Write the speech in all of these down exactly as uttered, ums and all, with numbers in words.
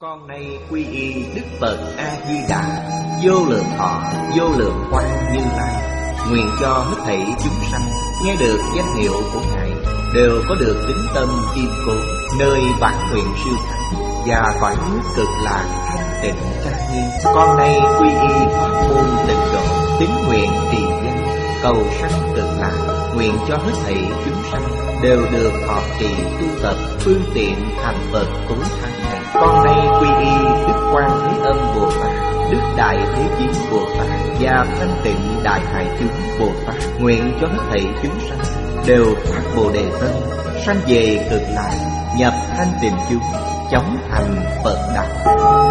Con nay quy y Đức Phật A Di Đà, vô lượng thọ, vô lượng quang Như Lai. Nguyện cho hết thảy chúng sanh nghe được danh hiệu của Ngài đều có được tín tâm kiên cố, nơi bản nguyện siêu thắng và cõi nước cực lạc thanh tịnh trang nghiêm. Con nay quy y pháp môn tịnh độ, tín nguyện trì danh, cầu sanh cực lạc. Nguyện cho hết thảy chúng sanh đều được thọ trì tu tập phương tiện thành Phật tối thắng này. Con nay quy y Đức Quan Thế Âm Bồ Tát, Đức Đại Thế Chí Bồ Tát và Thanh Tịnh Đại Hải Chúng Bồ Tát. Nguyện cho hết thảy chúng sanh đều phát Bồ Đề tâm, sanh về cực lạc, nhập thanh tịnh chúng, chóng thành Phật đạo.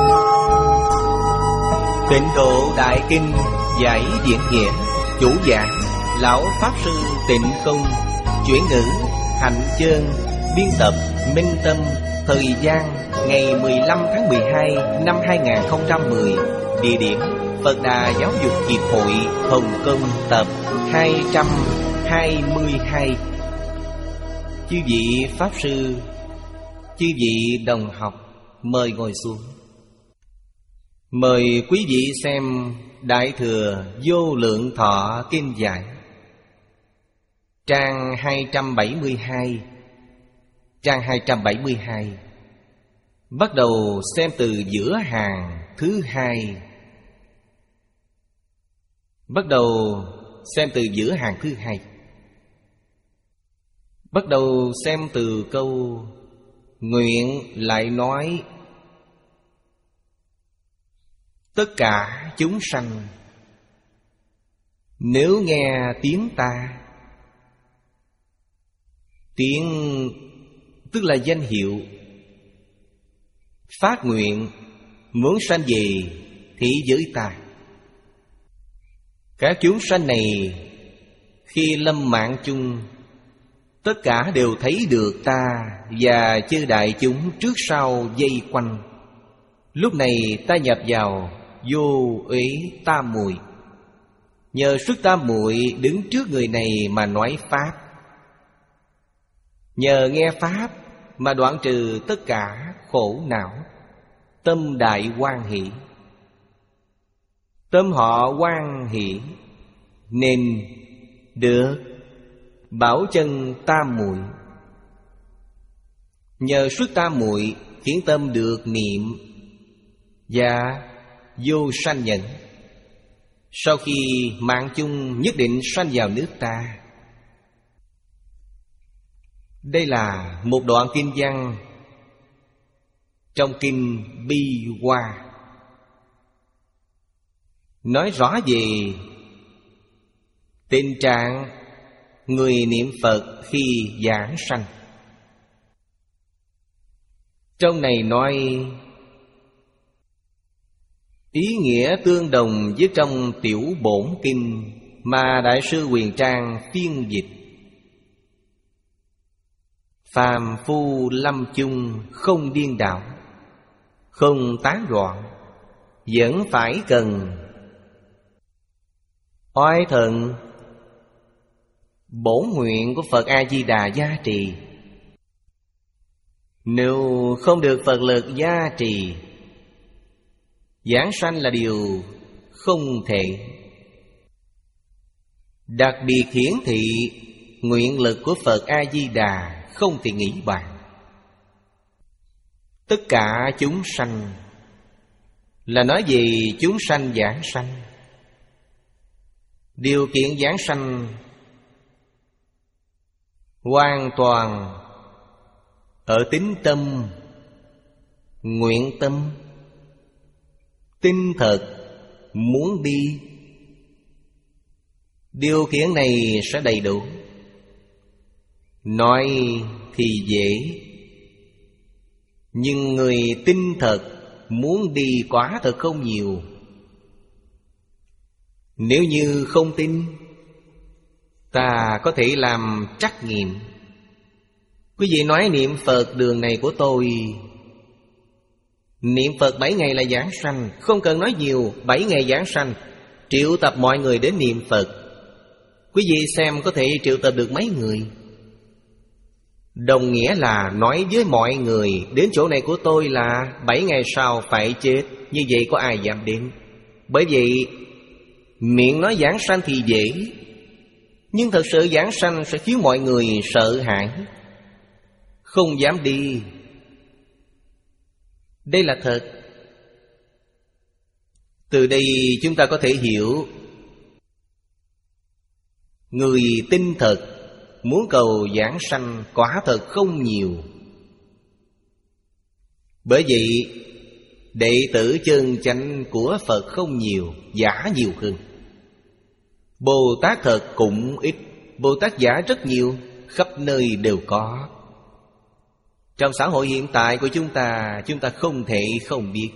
Tịnh Độ Đại Kinh giải diễn nghĩa. Chủ giảng Lão Pháp Sư Tịnh Không. Chuyển ngữ Hạnh Chơn. Biên tập Minh Tâm. Thời gian ngày mười lăm tháng mười hai năm hai nghìn không trăm mười. Địa điểm Phật Đà Giáo dục Hiệp hội Hồng Kông. Tập hai trăm hai mươi hai. Chư vị Pháp Sư, chư vị đồng học, mời ngồi xuống. Mời quý vị xem Đại Thừa Vô Lượng Thọ Kinh Giải, trang hai trăm bảy mươi hai. Trang hai trăm bảy mươi hai. Bắt đầu xem từ giữa hàng thứ hai. Bắt đầu xem từ giữa hàng thứ hai. Bắt đầu xem từ câu nguyện lại nói: tất cả chúng sanh nếu nghe tiếng ta. Tiếng tức là danh hiệu. Phát nguyện muốn sanh về thế giới ta. Các chúng sanh này khi lâm mạng chung, tất cả đều thấy được ta và chư đại chúng trước sau vây quanh. Lúc này ta nhập vào vô uế tam muội. Nhờ sức tam muội đứng trước người này mà nói pháp. Nhờ nghe pháp mà đoạn trừ tất cả khổ não. Tâm đại hoan hỷ. Tâm họ hoan hỷ nên được bảo chân tam muội. Nhờ sức tam muội khiến tâm được niệm và vô sanh nhẫn. Sau khi mạng chung nhất định sanh vào nước ta. Đây là một đoạn kinh văn trong kinh Bi Hoa, nói rõ về tình trạng người niệm Phật khi giảng sanh. Trong này nói ý nghĩa tương đồng với trong Tiểu Bổn Kinh mà Đại sư Huyền Trang phiên dịch. Phàm phu lâm chung không điên đảo, không tán loạn, vẫn phải cần oai thần bổn nguyện của Phật A Di Đà gia trì. Nếu không được Phật lực gia trì, giảng sanh là điều không thể. Đặc biệt hiển thị nguyện lực của Phật A Di Đà không thể nghĩ bàn. Tất cả chúng sanh là nói về chúng sanh giảng sanh. Điều kiện giảng sanh hoàn toàn ở tín tâm, nguyện tâm, tinh thật, muốn đi. Điều kiện này sẽ đầy đủ. Nói thì dễ, nhưng người tinh thật muốn đi quả thật không nhiều. Nếu như không tin, ta có thể làm trắc nghiệm. Quý vị nói niệm Phật đường này của tôi, niệm Phật bảy ngày là giảng sanh. Không cần nói nhiều, bảy ngày giảng sanh. Triệu tập mọi người đến niệm Phật. Quý vị xem có thể triệu tập được mấy người? Đồng nghĩa là nói với mọi người đến chỗ này của tôi là bảy ngày sau phải chết. Như vậy có ai dám đến? Bởi vậy miệng nói giảng sanh thì dễ, nhưng thật sự giảng sanh sẽ khiến mọi người sợ hãi, không dám đi. Đây là thật. Từ đây chúng ta có thể hiểu, người tin thật muốn cầu giảng sanh quả thật không nhiều. Bởi vậy đệ tử chân chánh của Phật không nhiều, giả nhiều hơn. Bồ Tát thật cũng ít, Bồ Tát giả rất nhiều, khắp nơi đều có. Trong xã hội hiện tại của chúng ta, chúng ta không thể không biết.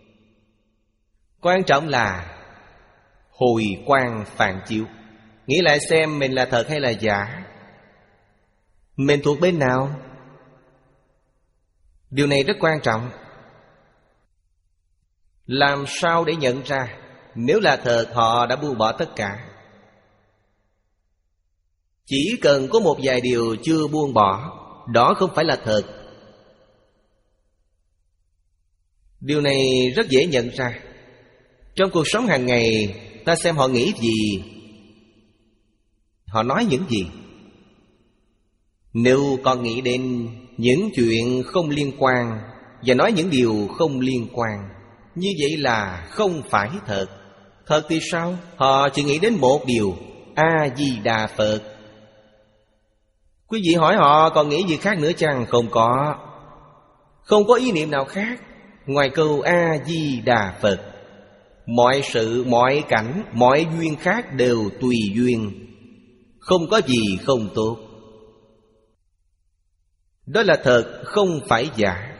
Quan trọng là hồi quang phản chiếu, nghĩ lại xem mình là thật hay là giả, mình thuộc bên nào. Điều này rất quan trọng. Làm sao để nhận ra? Nếu là thật, họ đã buông bỏ tất cả. Chỉ cần có một vài điều chưa buông bỏ, đó không phải là thật. Điều này rất dễ nhận ra. Trong cuộc sống hàng ngày, ta xem họ nghĩ gì, họ nói những gì. Nếu con nghĩ đến những chuyện không liên quan và nói những điều không liên quan, như vậy là không phải thật. Thật thì sao? Họ chỉ nghĩ đến một điều: A-di-đà Phật. Quý vị hỏi họ còn nghĩ gì khác nữa chăng? Không có. Không có ý niệm nào khác ngoài câu A-di-đà Phật. Mọi sự, mọi cảnh, mọi duyên khác đều tùy duyên, không có gì không tốt. Đó là thật, không phải giả.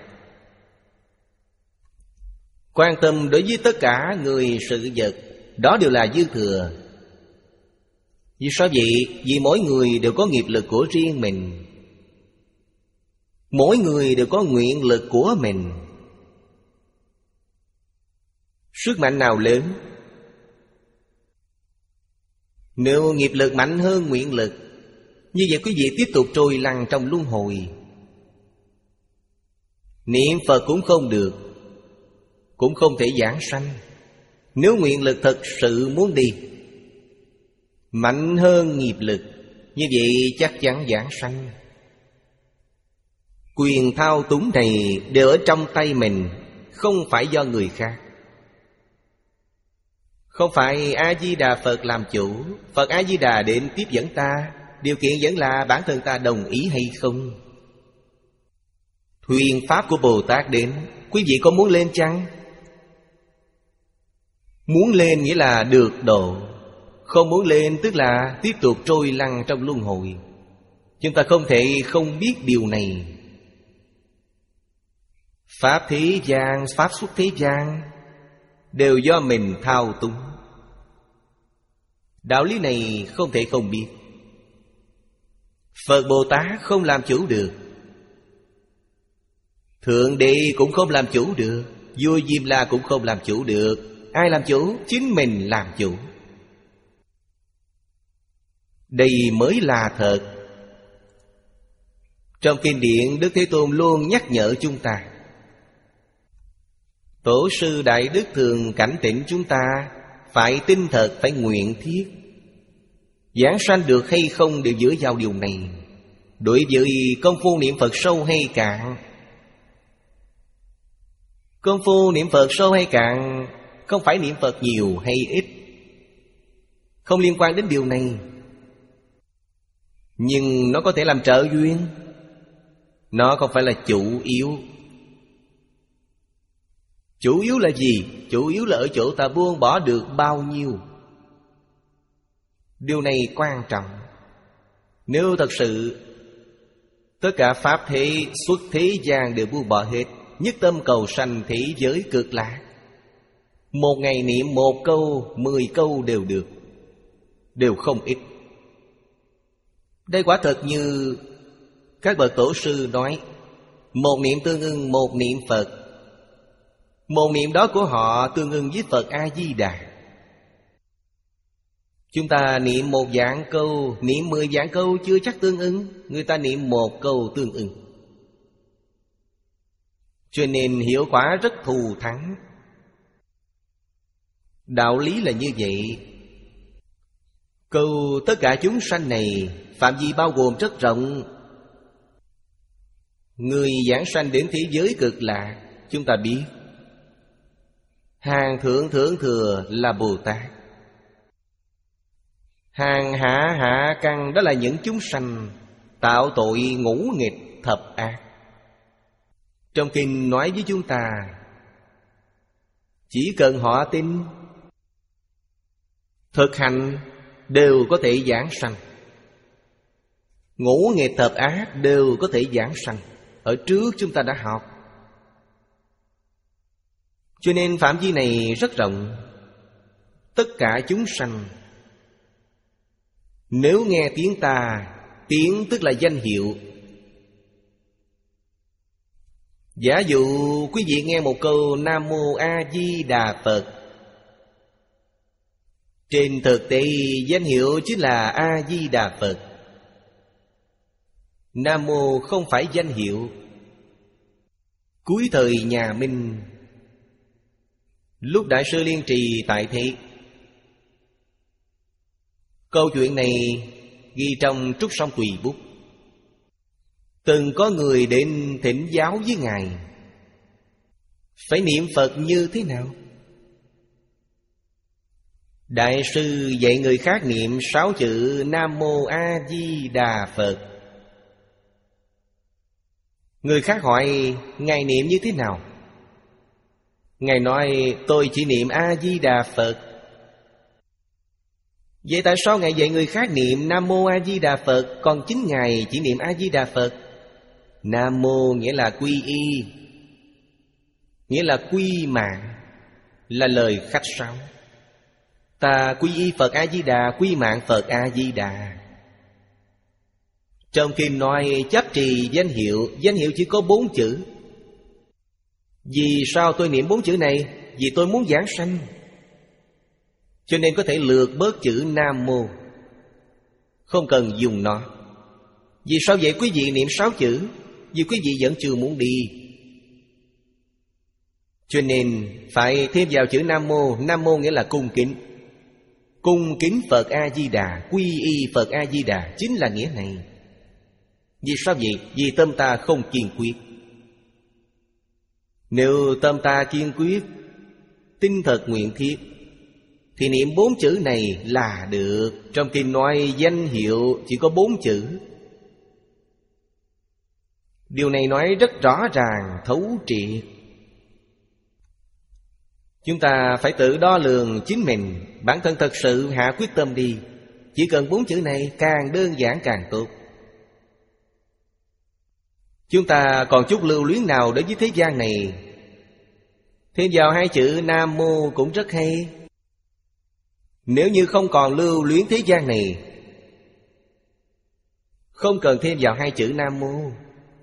Quan tâm đối với tất cả người sự vật, đó đều là dư thừa. Vì sao vậy? Vì mỗi người đều có nghiệp lực của riêng mình, mỗi người đều có nguyện lực của mình. Sức mạnh nào lớn? Nếu nghiệp lực mạnh hơn nguyện lực, như vậy quý vị tiếp tục trôi lăn trong luân hồi. Niệm Phật cũng không được, cũng không thể giảng sanh. Nếu nguyện lực thật sự muốn đi mạnh hơn nghiệp lực, như vậy chắc chắn giảng sanh. Quyền thao túng này đều ở trong tay mình, không phải do người khác. Không phải A-di-đà Phật làm chủ. Phật A-di-đà đến tiếp dẫn ta, điều kiện vẫn là bản thân ta đồng ý hay không. Thuyên pháp của Bồ Tát đến, quý vị có muốn lên chăng? Muốn lên nghĩa là được độ, không muốn lên tức là tiếp tục trôi lăn trong luân hồi. Chúng ta không thể không biết điều này. Pháp thế gian, pháp xuất thế gian đều do mình thao túng. Đạo lý này không thể không biết. Phật Bồ Tát không làm chủ được, Thượng Đế cũng không làm chủ được, vua Diêm La cũng không làm chủ được. Ai làm chủ? Chính mình làm chủ. Đây mới là thật. Trong kinh điển, Đức Thế Tôn luôn nhắc nhở chúng ta. Tổ sư Đại Đức thường cảnh tỉnh chúng ta phải tin thật, phải nguyện thiết. Giảng sanh được hay không đều dựa vào điều này. Đối với công phu niệm Phật sâu hay cạn, công phu niệm Phật sâu hay cạn không phải niệm Phật nhiều hay ít, không liên quan đến điều này. Nhưng nó có thể làm trợ duyên, nó không phải là chủ yếu. Chủ yếu là gì? Chủ yếu là ở chỗ ta buông bỏ được bao nhiêu. Điều này quan trọng. Nếu thật sự tất cả pháp thế xuất thế gian đều buông bỏ hết, nhất tâm cầu sanh thế giới cực lạc, một ngày niệm một câu, mười câu đều được, đều không ít. Đây quả thật như các bậc tổ sư nói, một niệm tương ưng một niệm Phật. Một niệm đó của họ tương ưng với Phật A-di-đà. Chúng ta niệm một vạn câu, niệm mười vạn câu chưa chắc tương ưng. Người ta niệm một câu tương ưng. Cho nên hiệu quả rất thù thắng. Đạo lý là như vậy. Câu tất cả chúng sanh này phạm vi bao gồm rất rộng. Người giảng sanh đến thế giới cực lạc, chúng ta biết hàng thượng thượng thừa là Bồ Tát, hàng hạ hạ căn đó là những chúng sanh tạo tội ngũ nghịch thập ác. Trong kinh nói với chúng ta, chỉ cần họ tin, thực hành đều có thể giảng sanh. Ngũ nghịch thập ác đều có thể giảng sanh. Ở trước chúng ta đã học. Cho nên phạm vi này rất rộng. Tất cả chúng sanh nếu nghe tiếng ta, tiếng tức là danh hiệu. Giả dụ quý vị nghe một câu Nam Mô A Di Đà Phật, trên thực tế danh hiệu chính là A Di Đà Phật. Nam Mô không phải danh hiệu. Cuối thời nhà Minh, lúc Đại sư Liên Trì tại thế, câu chuyện này ghi trong Trúc Song Tùy Bút. Từng có người đến thỉnh giáo với Ngài phải niệm Phật như thế nào. Đại sư dạy người khác niệm sáu chữ Nam Mô A Di Đà Phật. Người khác hỏi Ngài niệm như thế nào? Ngài nói tôi chỉ niệm A Di Đà Phật. Vậy tại sao Ngài dạy người khác niệm Nam Mô A Di Đà Phật, còn chính Ngài chỉ niệm A Di Đà Phật? Nam Mô nghĩa là quy y, nghĩa là quy mạng, là lời khách sáo. Ta quy y Phật A Di Đà, quy mạng Phật A Di Đà. Trong kinh nói chấp trì danh hiệu, danh hiệu chỉ có bốn chữ. Vì sao tôi niệm bốn chữ này? Vì tôi muốn giảng sanh, cho nên có thể lược bớt chữ Nam Mô, không cần dùng nó. Vì sao vậy quý vị niệm sáu chữ? Vì quý vị vẫn chưa muốn đi, cho nên phải thêm vào chữ Nam Mô. Nam Mô nghĩa là cung kính. Cung kính Phật A Di Đà, quy y Phật A Di Đà, chính là nghĩa này. Vì sao vậy? Vì tâm ta không kiên quyết. Nếu tâm ta kiên quyết, tinh thật nguyện thiết, thì niệm bốn chữ này là được. Trong kinh nói danh hiệu chỉ có bốn chữ. Điều này nói rất rõ ràng, thấu triệt. Chúng ta phải tự đo lường chính mình. Bản thân thật sự hạ quyết tâm đi. Chỉ cần bốn chữ này, càng đơn giản càng tốt. Chúng ta còn chút lưu luyến nào đối với thế gian này, thêm vào hai chữ Nam Mô cũng rất hay. Nếu như không còn lưu luyến thế gian này, không cần thêm vào hai chữ Nam Mô.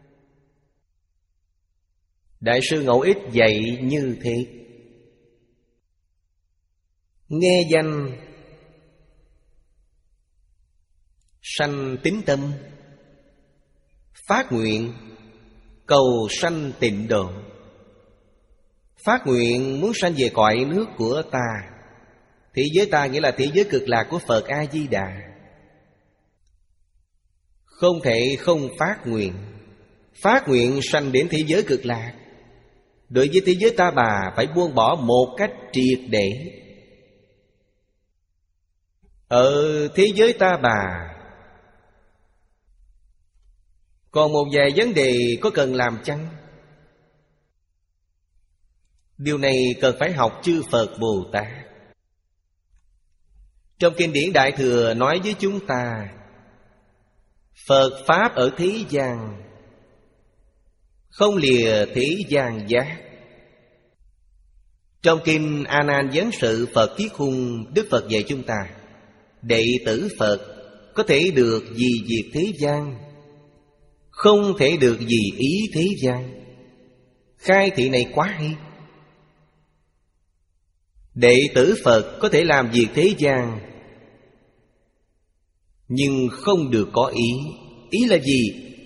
Đại sư Ngẫu Ích dạy như thế. Nghe danh sanh tín tâm, phát nguyện cầu sanh tịnh độ. Phát nguyện muốn sanh về cõi nước của ta. Thế giới ta nghĩa là thế giới cực lạc của Phật A Di Đà. Không thể không phát nguyện. Phát nguyện sanh đến thế giới cực lạc. Đối với thế giới ta bà phải buông bỏ một cách triệt để. Ở thế giới ta bà còn một vài vấn đề có cần làm chăng? Điều này cần phải học chư Phật Bồ Tát. Trong kinh điển Đại Thừa nói với chúng ta, Phật Pháp ở thế gian không lìa thế gian giác. Trong kinh A Nan Vấn Sự Phật Thiết Khung, Đức Phật dạy chúng ta, đệ tử Phật có thể được gì việc thế gian, không thể được gì ý thế gian. Khai thị này quá hay. Đệ tử Phật có thể làm việc thế gian, nhưng không được có ý. Ý là gì?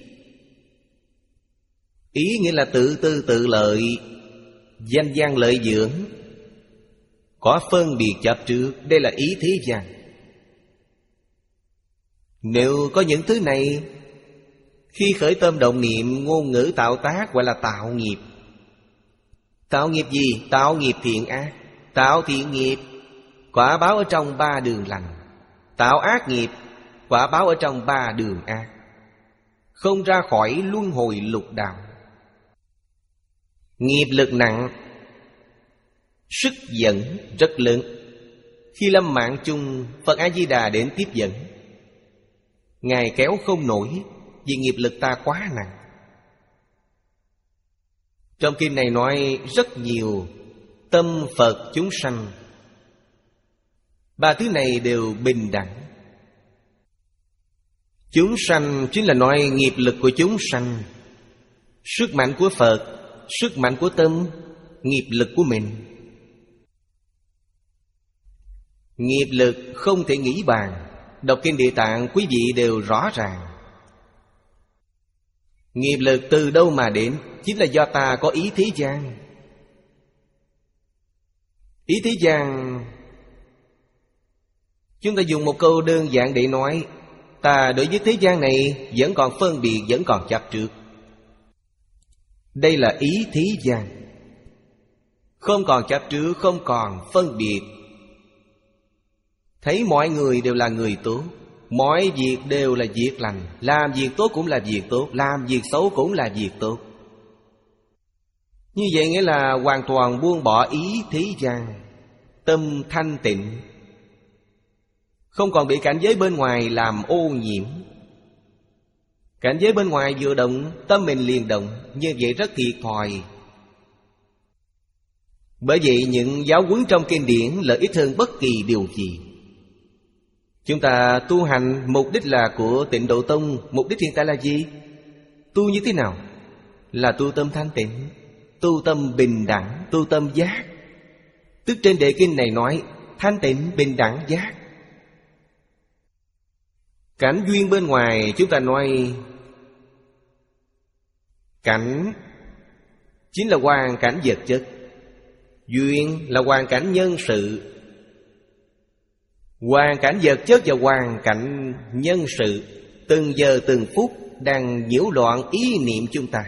Ý nghĩa là tự tư tự lợi, danh gian lợi dưỡng, có phân biệt chấp trước. Đây là ý thế gian. Nếu có những thứ này, khi khởi tâm động niệm, ngôn ngữ tạo tác gọi là tạo nghiệp. Tạo nghiệp gì? Tạo nghiệp thiện ác. Tạo thiện nghiệp, quả báo ở trong ba đường lành. Tạo ác nghiệp, quả báo ở trong ba đường ác. Không ra khỏi luân hồi lục đạo. Nghiệp lực nặng, sức dẫn rất lớn. Khi lâm mạng chung, Phật A-di-đà đến tiếp dẫn. Ngài kéo không nổi, vì nghiệp lực ta quá nặng. Trong kinh này nói rất nhiều tâm Phật chúng sanh. Ba thứ này đều bình đẳng. Chúng sanh chính là nói nghiệp lực của chúng sanh, sức mạnh của Phật, sức mạnh của tâm, nghiệp lực của mình. Nghiệp lực không thể nghĩ bàn. Đọc kinh Địa Tạng quý vị đều rõ ràng. Nghiệp lực từ đâu mà đến? Chính là do ta có ý thế gian. Ý thế gian, chúng ta dùng một câu đơn giản để nói, ta đối với thế gian này vẫn còn phân biệt, vẫn còn chấp trước. Đây là ý thế gian. Không còn chấp trước, không còn phân biệt. Thấy mọi người đều là người tốt, mọi việc đều là việc lành. Làm việc tốt cũng là việc tốt, làm việc xấu cũng là việc tốt. Như vậy nghĩa là hoàn toàn buông bỏ ý thế gian, tâm thanh tịnh, không còn bị cảnh giới bên ngoài làm ô nhiễm. Cảnh giới bên ngoài vừa động, tâm mình liền động. Như vậy rất thiệt thòi. Bởi vậy những giáo huấn trong kinh điển lợi ích hơn bất kỳ điều gì. Chúng ta tu hành mục đích là của Tịnh Độ Tông. Mục đích hiện tại là gì? Tu như thế nào? Là tu tâm thanh tịnh, tu tâm bình đẳng, tu tâm giác. Tức trên đề kinh này nói thanh tịnh, bình đẳng, giác. Cảnh duyên bên ngoài chúng ta nói cảnh chính là hoàn cảnh vật chất, duyên là hoàn cảnh nhân sự. Hoàn cảnh vật chất và hoàn cảnh nhân sự từng giờ từng phút đang nhiễu loạn ý niệm chúng ta,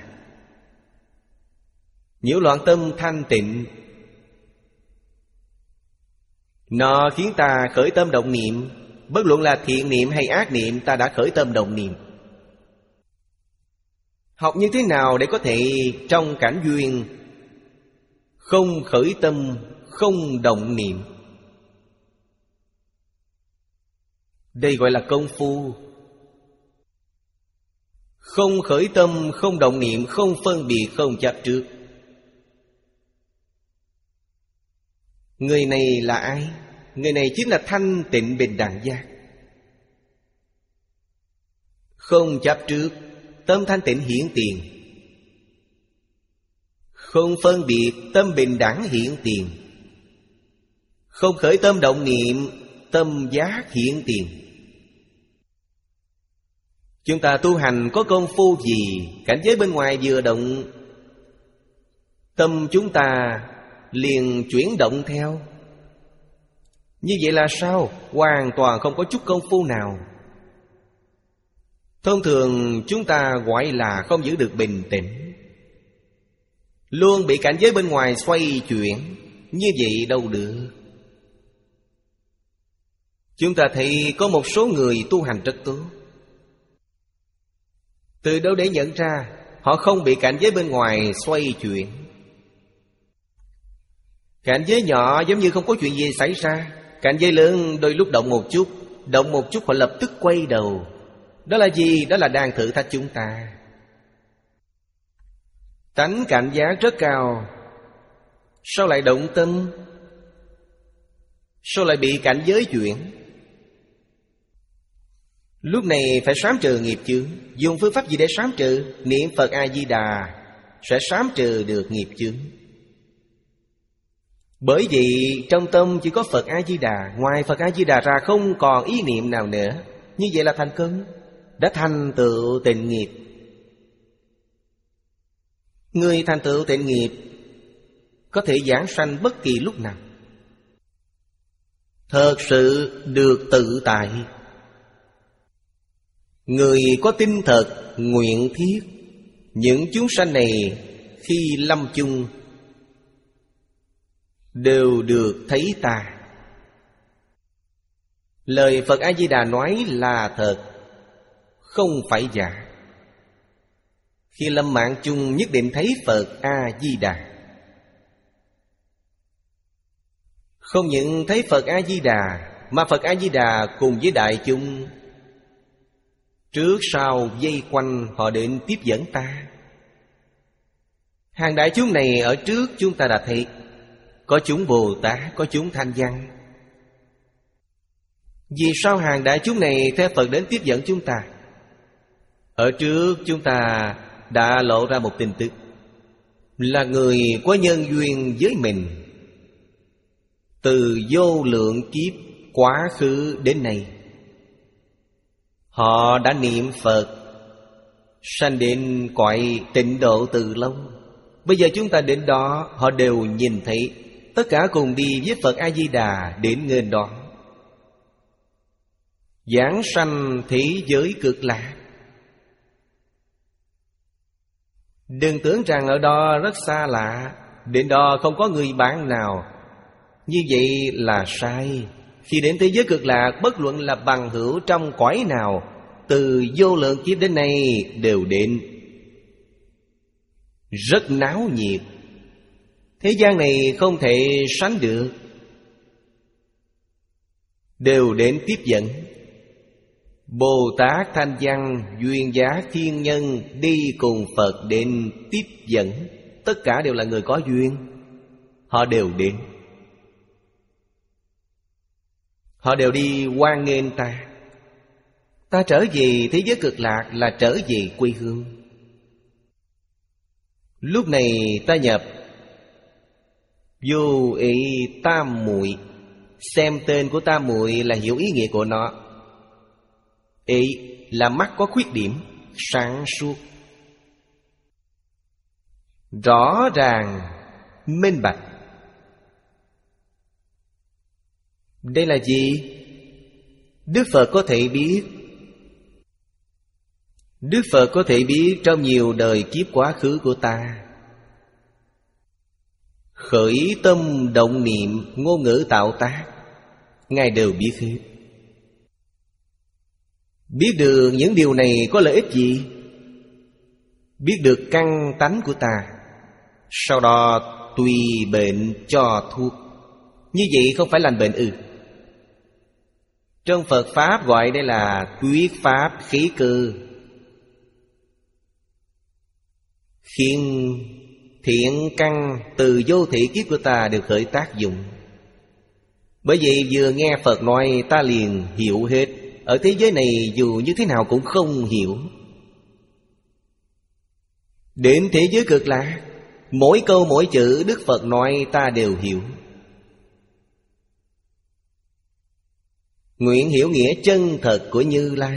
nhiễu loạn tâm thanh tịnh. Nó khiến ta khởi tâm động niệm. Bất luận là thiện niệm hay ác niệm, ta đã khởi tâm động niệm. Học như thế nào để có thể trong cảnh duyên không khởi tâm, không động niệm? Đây gọi là công phu. Không khởi tâm, không động niệm, không phân biệt, không chấp trước. Người này là ai? Người này chính là thanh tịnh bình đẳng giác. Không chấp trước, tâm thanh tịnh hiển tiền. Không phân biệt, tâm bình đẳng hiển tiền. Không khởi tâm động niệm, tâm giác hiển tiền. Chúng ta tu hành có công phu gì? Cảnh giới bên ngoài vừa động, tâm chúng ta liền chuyển động theo. Như vậy là sao? Hoàn toàn không có chút công phu nào. Thông thường chúng ta gọi là không giữ được bình tĩnh, luôn bị cảnh giới bên ngoài xoay chuyển. Như vậy đâu được. Chúng ta thấy có một số người tu hành rất tốt. Từ đâu để nhận ra? Họ không bị cảnh giới bên ngoài xoay chuyển. Cảnh giới nhỏ giống như không có chuyện gì xảy ra. Cảnh giới lớn đôi lúc động một chút, động một chút họ lập tức quay đầu. Đó là gì? Đó là đang thử thách chúng ta. Tánh cảnh giác rất cao, sao lại động tâm? Sao lại bị cảnh giới chuyển? Lúc này phải sám trừ nghiệp chướng. Dùng phương pháp gì để sám trừ? Niệm Phật A-di-đà sẽ sám trừ được nghiệp chướng. Bởi vì trong tâm chỉ có Phật A-di-đà, ngoài Phật A-di-đà ra không còn ý niệm nào nữa. Như vậy là thành công, đã thành tựu tịnh nghiệp. Người thành tựu tịnh nghiệp có thể giảng sanh bất kỳ lúc nào, thật sự được tự tại. Người có tinh thật nguyện thiết, những chúng sanh này khi lâm chung đều được thấy ta. Lời Phật A-di-đà nói là thật, không phải giả. Khi lâm mạng chung nhất định thấy Phật A-di-đà. Không những thấy Phật A-di-đà, mà Phật A-di-đà cùng với đại chúng trước sau vây quanh, họ đến tiếp dẫn ta. Hàng đại chúng này ở trước chúng ta đã thấy, có chúng Bồ Tát, có chúng Thanh Văn. Vì sao hàng đại chúng này theo Phật đến tiếp dẫn chúng ta? Ở trước chúng ta đã lộ ra một tin tức, là người có nhân duyên với mình từ vô lượng kiếp quá khứ đến nay. Họ đã niệm Phật, sanh đến cõi tịnh độ từ lâu. Bây giờ chúng ta đến đó, họ đều nhìn thấy, tất cả cùng đi với Phật A-di-đà đến nghênh đón, giảng sanh thế giới cực lạc. Đừng tưởng rằng ở đó rất xa lạ, đến đó không có người bạn nào. Như vậy là sai. Khi đến thế giới cực lạc, bất luận là bằng hữu trong cõi nào, từ vô lượng kiếp đến nay đều đến. Rất náo nhiệt, thế gian này không thể sánh được, đều đến tiếp dẫn. Bồ Tát, Thanh Văn, Duyên Giác, Thiên Nhân đi cùng Phật đến tiếp dẫn. Tất cả đều là người có duyên, họ đều đến. Họ đều đi hoan nghênh ta. Ta trở về thế giới cực lạc là trở về quê hương. Lúc này ta nhập vô ý tam muội. Xem tên của tam muội là hiểu ý nghĩa của nó. Ý là mắt có khuyết điểm, sáng suốt, rõ ràng, minh bạch. Đây là gì? Đức Phật có thể biết. Đức Phật có thể biết trong nhiều đời kiếp quá khứ của ta, khởi tâm động niệm, ngôn ngữ tạo tác, Ngài đều biết hết. Biết được những điều này có lợi ích gì? Biết được căn tánh của ta, sau đó tùy bệnh cho thuốc. Như vậy không phải lành bệnh ư? Trong Phật Pháp gọi đây là thuyết Pháp khí cơ, khiến thiện căn từ vô thị kiếp của ta được khởi tác dụng. Bởi vậy vừa nghe Phật nói ta liền hiểu hết. Ở thế giới này dù như thế nào cũng không hiểu. Đến thế giới cực lạc, mỗi câu mỗi chữ Đức Phật nói ta đều hiểu. Nguyện hiểu nghĩa chân thật của Như Lai.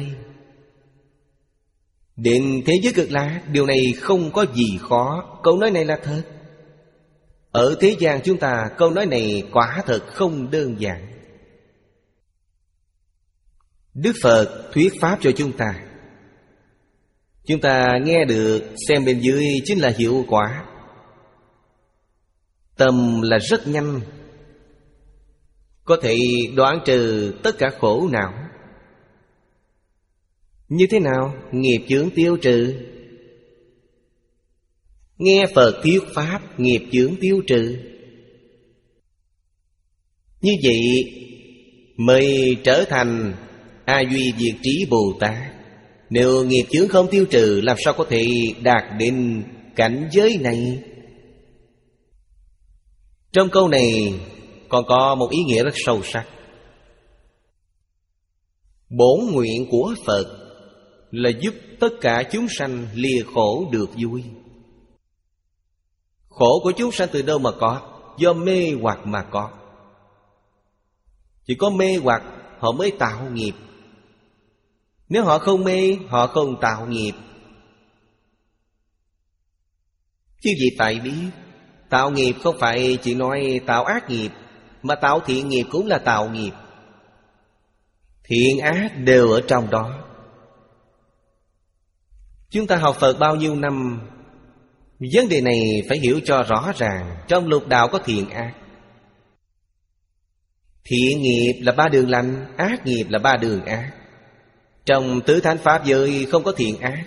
Đến thế giới cực lạc, điều này không có gì khó. Câu nói này là thật. Ở thế gian chúng ta, câu nói này quả thật không đơn giản. Đức Phật thuyết Pháp cho chúng ta. Chúng ta nghe được, xem bên dưới chính là hiệu quả. Tâm là rất nhanh, có thể đoạn trừ tất cả khổ não. Như thế nào? Nghiệp chướng tiêu trừ. Nghe Phật thuyết Pháp, nghiệp chướng tiêu trừ. Như vậy mới trở thành A Duy Diệt Trí Bồ Tát. Nếu nghiệp chướng không tiêu trừ, làm sao có thể đạt đến cảnh giới này? Trong câu này còn có một ý nghĩa rất sâu sắc. Bổn nguyện của Phật là giúp tất cả chúng sanh lìa khổ được vui. Khổ của chúng sanh từ đâu mà có? Do mê hoặc mà có. Chỉ có mê hoặc họ mới tạo nghiệp. Nếu họ không mê, họ không tạo nghiệp. Chứ gì phải biết, tạo nghiệp không phải chỉ nói tạo ác nghiệp, mà tạo thiện nghiệp cũng là tạo nghiệp. Thiện ác đều ở trong đó. Chúng ta học Phật bao nhiêu năm, vấn đề này phải hiểu cho rõ ràng. Trong lục đạo có thiện ác. Thiện nghiệp là ba đường lành, ác nghiệp là ba đường ác. Trong tứ thánh pháp giới không có thiện ác,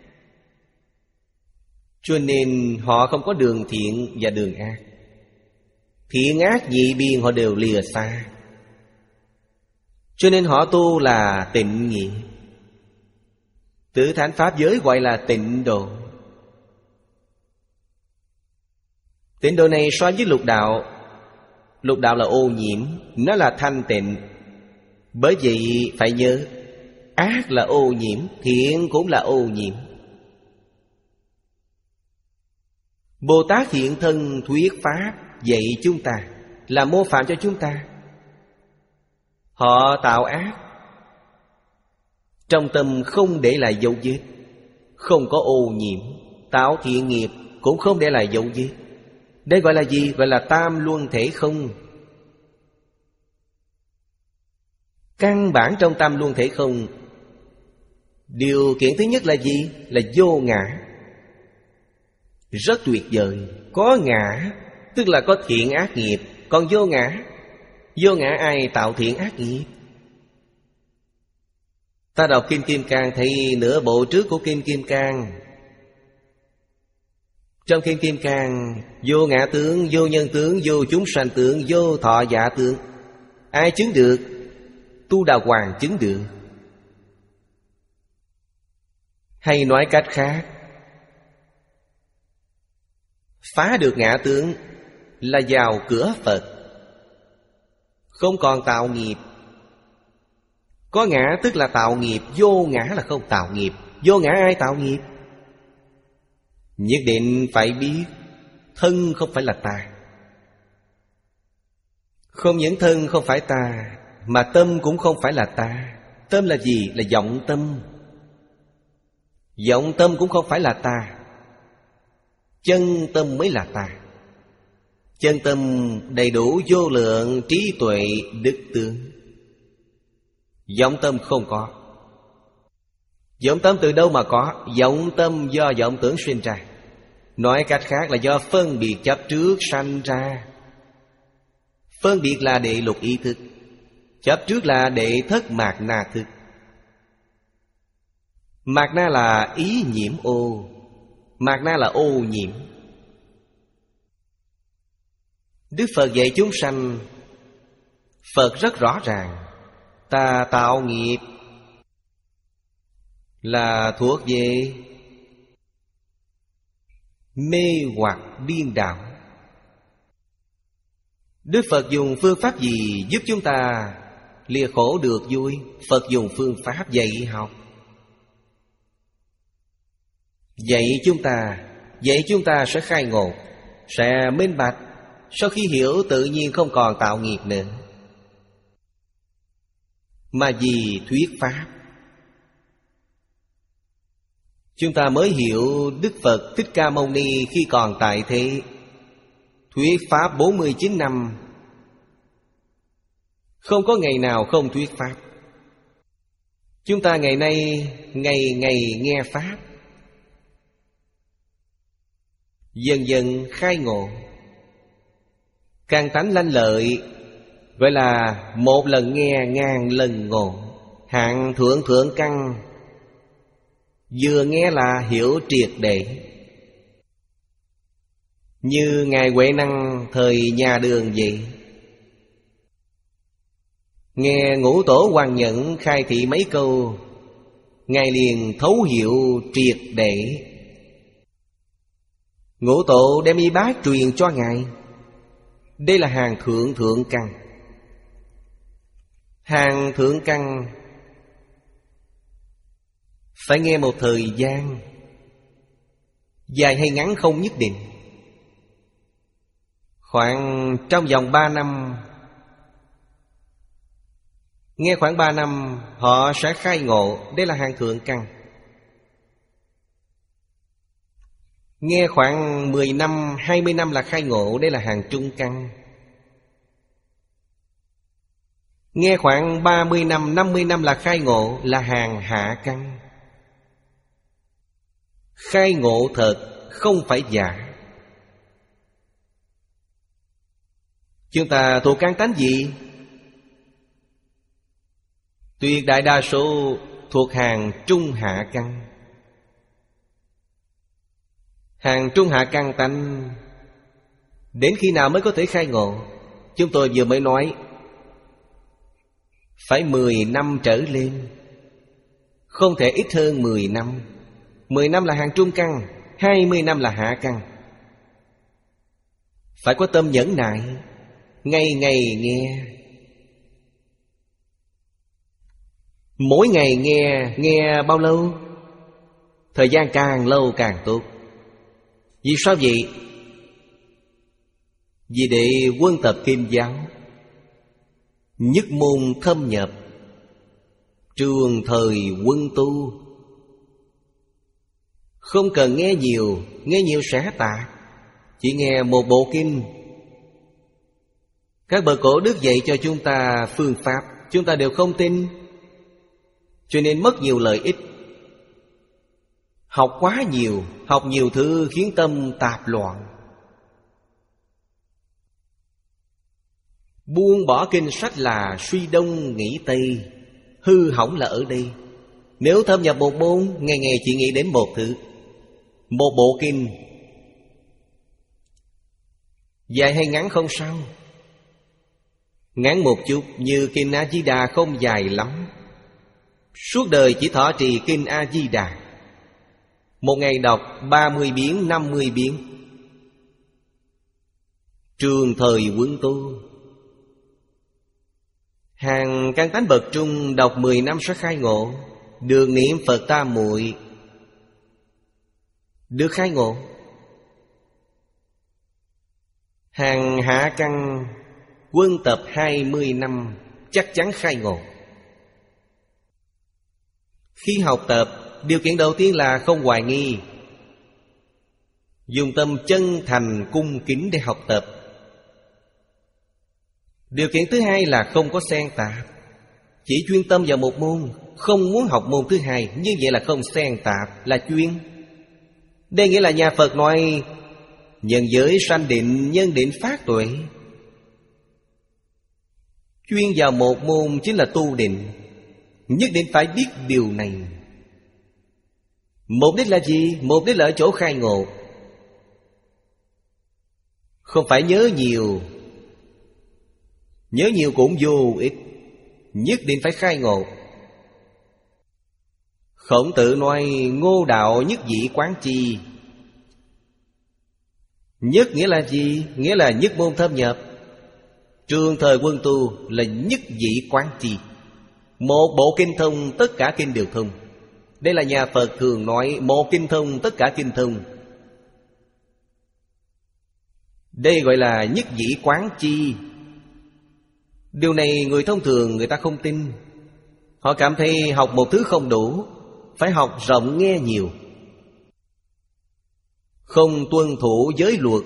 cho nên họ không có đường thiện và đường ác. Thiện ác nhị biên họ đều lìa xa, cho nên họ tu là tịnh nghiệp. Tứ thánh pháp giới gọi là tịnh độ. Tịnh độ này so với lục đạo, lục đạo là ô nhiễm, nó là thanh tịnh. Bởi vậy phải nhớ, ác là ô nhiễm, thiện cũng là ô nhiễm. Bồ Tát hiện thân thuyết pháp dạy chúng ta, là mô phạm cho chúng ta. Họ tạo ác, trong tâm không để lại dấu vết, không có ô nhiễm. Tạo thiện nghiệp cũng không để lại dấu vết. Đây gọi là gì? Gọi là tam luân thể không. Căn bản trong tam luân thể không, điều kiện thứ nhất là gì? Là vô ngã. Rất tuyệt vời. Có ngã tức là có thiện ác nghiệp. Còn vô ngã, vô ngã ai tạo thiện ác nghiệp? Ta đọc Kinh Kim Cang thấy nửa bộ trước của Kinh Kim Cang. Trong Kinh Kim Cang, vô ngã tướng, vô nhân tướng, vô chúng sanh tướng, vô thọ giả tướng. Ai chứng được? Tu Đà Hoàng chứng được. Hay nói cách khác, phá được ngã tướng là vào cửa Phật, không còn tạo nghiệp. Có ngã tức là tạo nghiệp, vô ngã là không tạo nghiệp. Vô ngã ai tạo nghiệp? Nhất định phải biết, thân không phải là ta. Không những thân không phải ta, mà tâm cũng không phải là ta. Tâm là gì? Là vọng tâm. Vọng tâm cũng không phải là ta. Chân tâm mới là ta. Chân tâm đầy đủ vô lượng trí tuệ đức tướng. Vọng tâm không có. Vọng tâm từ đâu mà có? Vọng tâm do vọng tưởng sinh ra. Nói cách khác là do phân biệt chấp trước sanh ra. Phân biệt là đệ lục ý thức, chấp trước là đệ thất mạt na thức. Mạt na là ý nhiễm ô, mạt na là ô nhiễm. Đức Phật dạy chúng sanh, Phật rất rõ ràng. Ta tạo nghiệp là thuộc về mê hoặc điên đảo. Đức Phật dùng phương pháp gì giúp chúng ta lìa khổ được vui? Phật dùng phương pháp dạy học. Dạy chúng ta, dạy chúng ta sẽ khai ngộ, sẽ minh bạch. Sau khi hiểu tự nhiên không còn tạo nghiệp nữa. Mà vì thuyết pháp, chúng ta mới hiểu Đức Phật Thích Ca Mâu Ni khi còn tại thế thuyết pháp bốn mươi chín năm, không có ngày nào không thuyết pháp. Chúng ta ngày nay ngày ngày nghe pháp, dần dần khai ngộ. Căn tánh lanh lợi, gọi là một lần nghe ngàn lần ngộ. Hạng thượng thượng căn, vừa nghe là hiểu triệt để. Như Ngài Huệ Năng thời nhà Đường vậy. Nghe Ngũ Tổ Hoàng Nhẫn khai thị mấy câu, Ngài liền thấu hiểu triệt để. Ngũ Tổ đem y bát truyền cho Ngài. Đây là hàng thượng thượng căn. Hàng thượng căn phải nghe một thời gian dài hay ngắn không nhất định. Khoảng trong vòng ba năm Nghe khoảng ba năm họ sẽ khai ngộ. Đây là hàng thượng căn. Nghe khoảng mười năm, hai mươi năm là khai ngộ. Đây là hàng trung căn. Nghe khoảng ba mươi năm, năm mươi năm là khai ngộ. Là hàng hạ căn. Khai ngộ thật, không phải giả. Chúng ta thuộc căn tánh gì? Tuyệt đại đa số thuộc hàng trung hạ căn. Hàng trung hạ căn tánh đến khi nào mới có thể khai ngộ? Chúng tôi vừa mới nói phải mười năm trở lên. Không thể ít hơn mười năm. Mười năm là hàng trung căn, hai mươi năm là hạ căn. Phải có tâm nhẫn nại, ngày ngày nghe. Mỗi ngày nghe, nghe bao lâu? Thời gian càng lâu càng tốt. Vì sao vậy? Vì để quân tập kim giáo, nhất môn thâm nhập, trường thời quân tu. Không cần nghe nhiều, nghe nhiều sẽ tạp. Chỉ nghe một bộ kinh. Các bậc cổ đức dạy cho chúng ta phương pháp, chúng ta đều không tin, cho nên mất nhiều lợi ích. Học quá nhiều, học nhiều thứ khiến tâm tạp loạn. Buông bỏ kinh sách là suy đông nghĩ tây. Hư hỏng là ở đây. Nếu thâm nhập một môn, ngày ngày chỉ nghĩ đến một thứ, một bộ kinh. Dài hay ngắn không sao. Ngắn một chút, như kinh A-di-đà không dài lắm. Suốt đời chỉ thọ trì kinh A-di-đà. Một ngày đọc ba mươi biến, năm mươi biến. Trường thời quân tu. Hàng căn tánh bậc trung đọc mười năm sẽ khai ngộ. Được niệm Phật tam muội, được khai ngộ. Hàng hạ căn quân tập hai mươi năm chắc chắn khai ngộ. Khi học tập, điều kiện đầu tiên là không hoài nghi, dùng tâm chân thành cung kính để học tập. Điều kiện thứ hai là không có xen tạp, chỉ chuyên tâm vào một môn, không muốn học môn thứ hai. Như vậy là không xen tạp, là chuyên. Đây nghĩa là nhà Phật nói nhân giới sanh định, nhân định phát tuệ. Chuyên vào một môn chính là tu định. Nhất định phải biết điều này. Mục đích là gì? Mục đích là ở chỗ khai ngộ. Không phải nhớ nhiều. Nhớ nhiều cũng vô ích. Nhất định phải khai ngộ. Khổng Tử nói ngô đạo nhất dĩ quán chi. Nhất nghĩa là gì? Nghĩa là nhất môn thâm nhập. Trường thời quân tu là nhất dĩ quán chi. Một bộ kinh thông, tất cả kinh đều thông. Đây là nhà Phật thường nói một kinh thông, tất cả kinh thông. Đây gọi là nhất dĩ quán chi. Điều này người thông thường người ta không tin. Họ cảm thấy học một thứ không đủ, phải học rộng nghe nhiều. Không tuân thủ giới luật.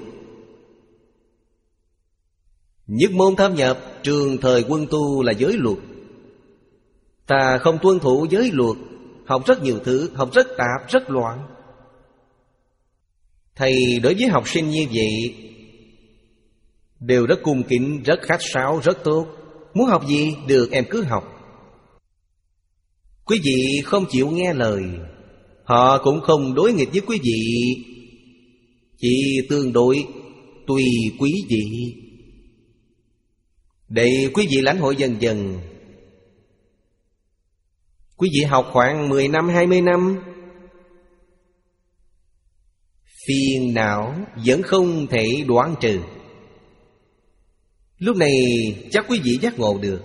Nhất môn thâm nhập, trường thời quân tu là giới luật. Ta không tuân thủ giới luật, học rất nhiều thứ, học rất tạp, rất loạn. Thầy đối với học sinh như vậy đều rất cung kính, rất khách sáo, rất tốt. Muốn học gì, được em cứ học. Quý vị không chịu nghe lời, họ cũng không đối nghịch với quý vị, chỉ tương đối tùy quý vị, để quý vị lãnh hội dần dần. Quý vị học khoảng mười năm, hai mươi năm, phiền não vẫn không thể đoạn trừ. Lúc này chắc quý vị giác ngộ được.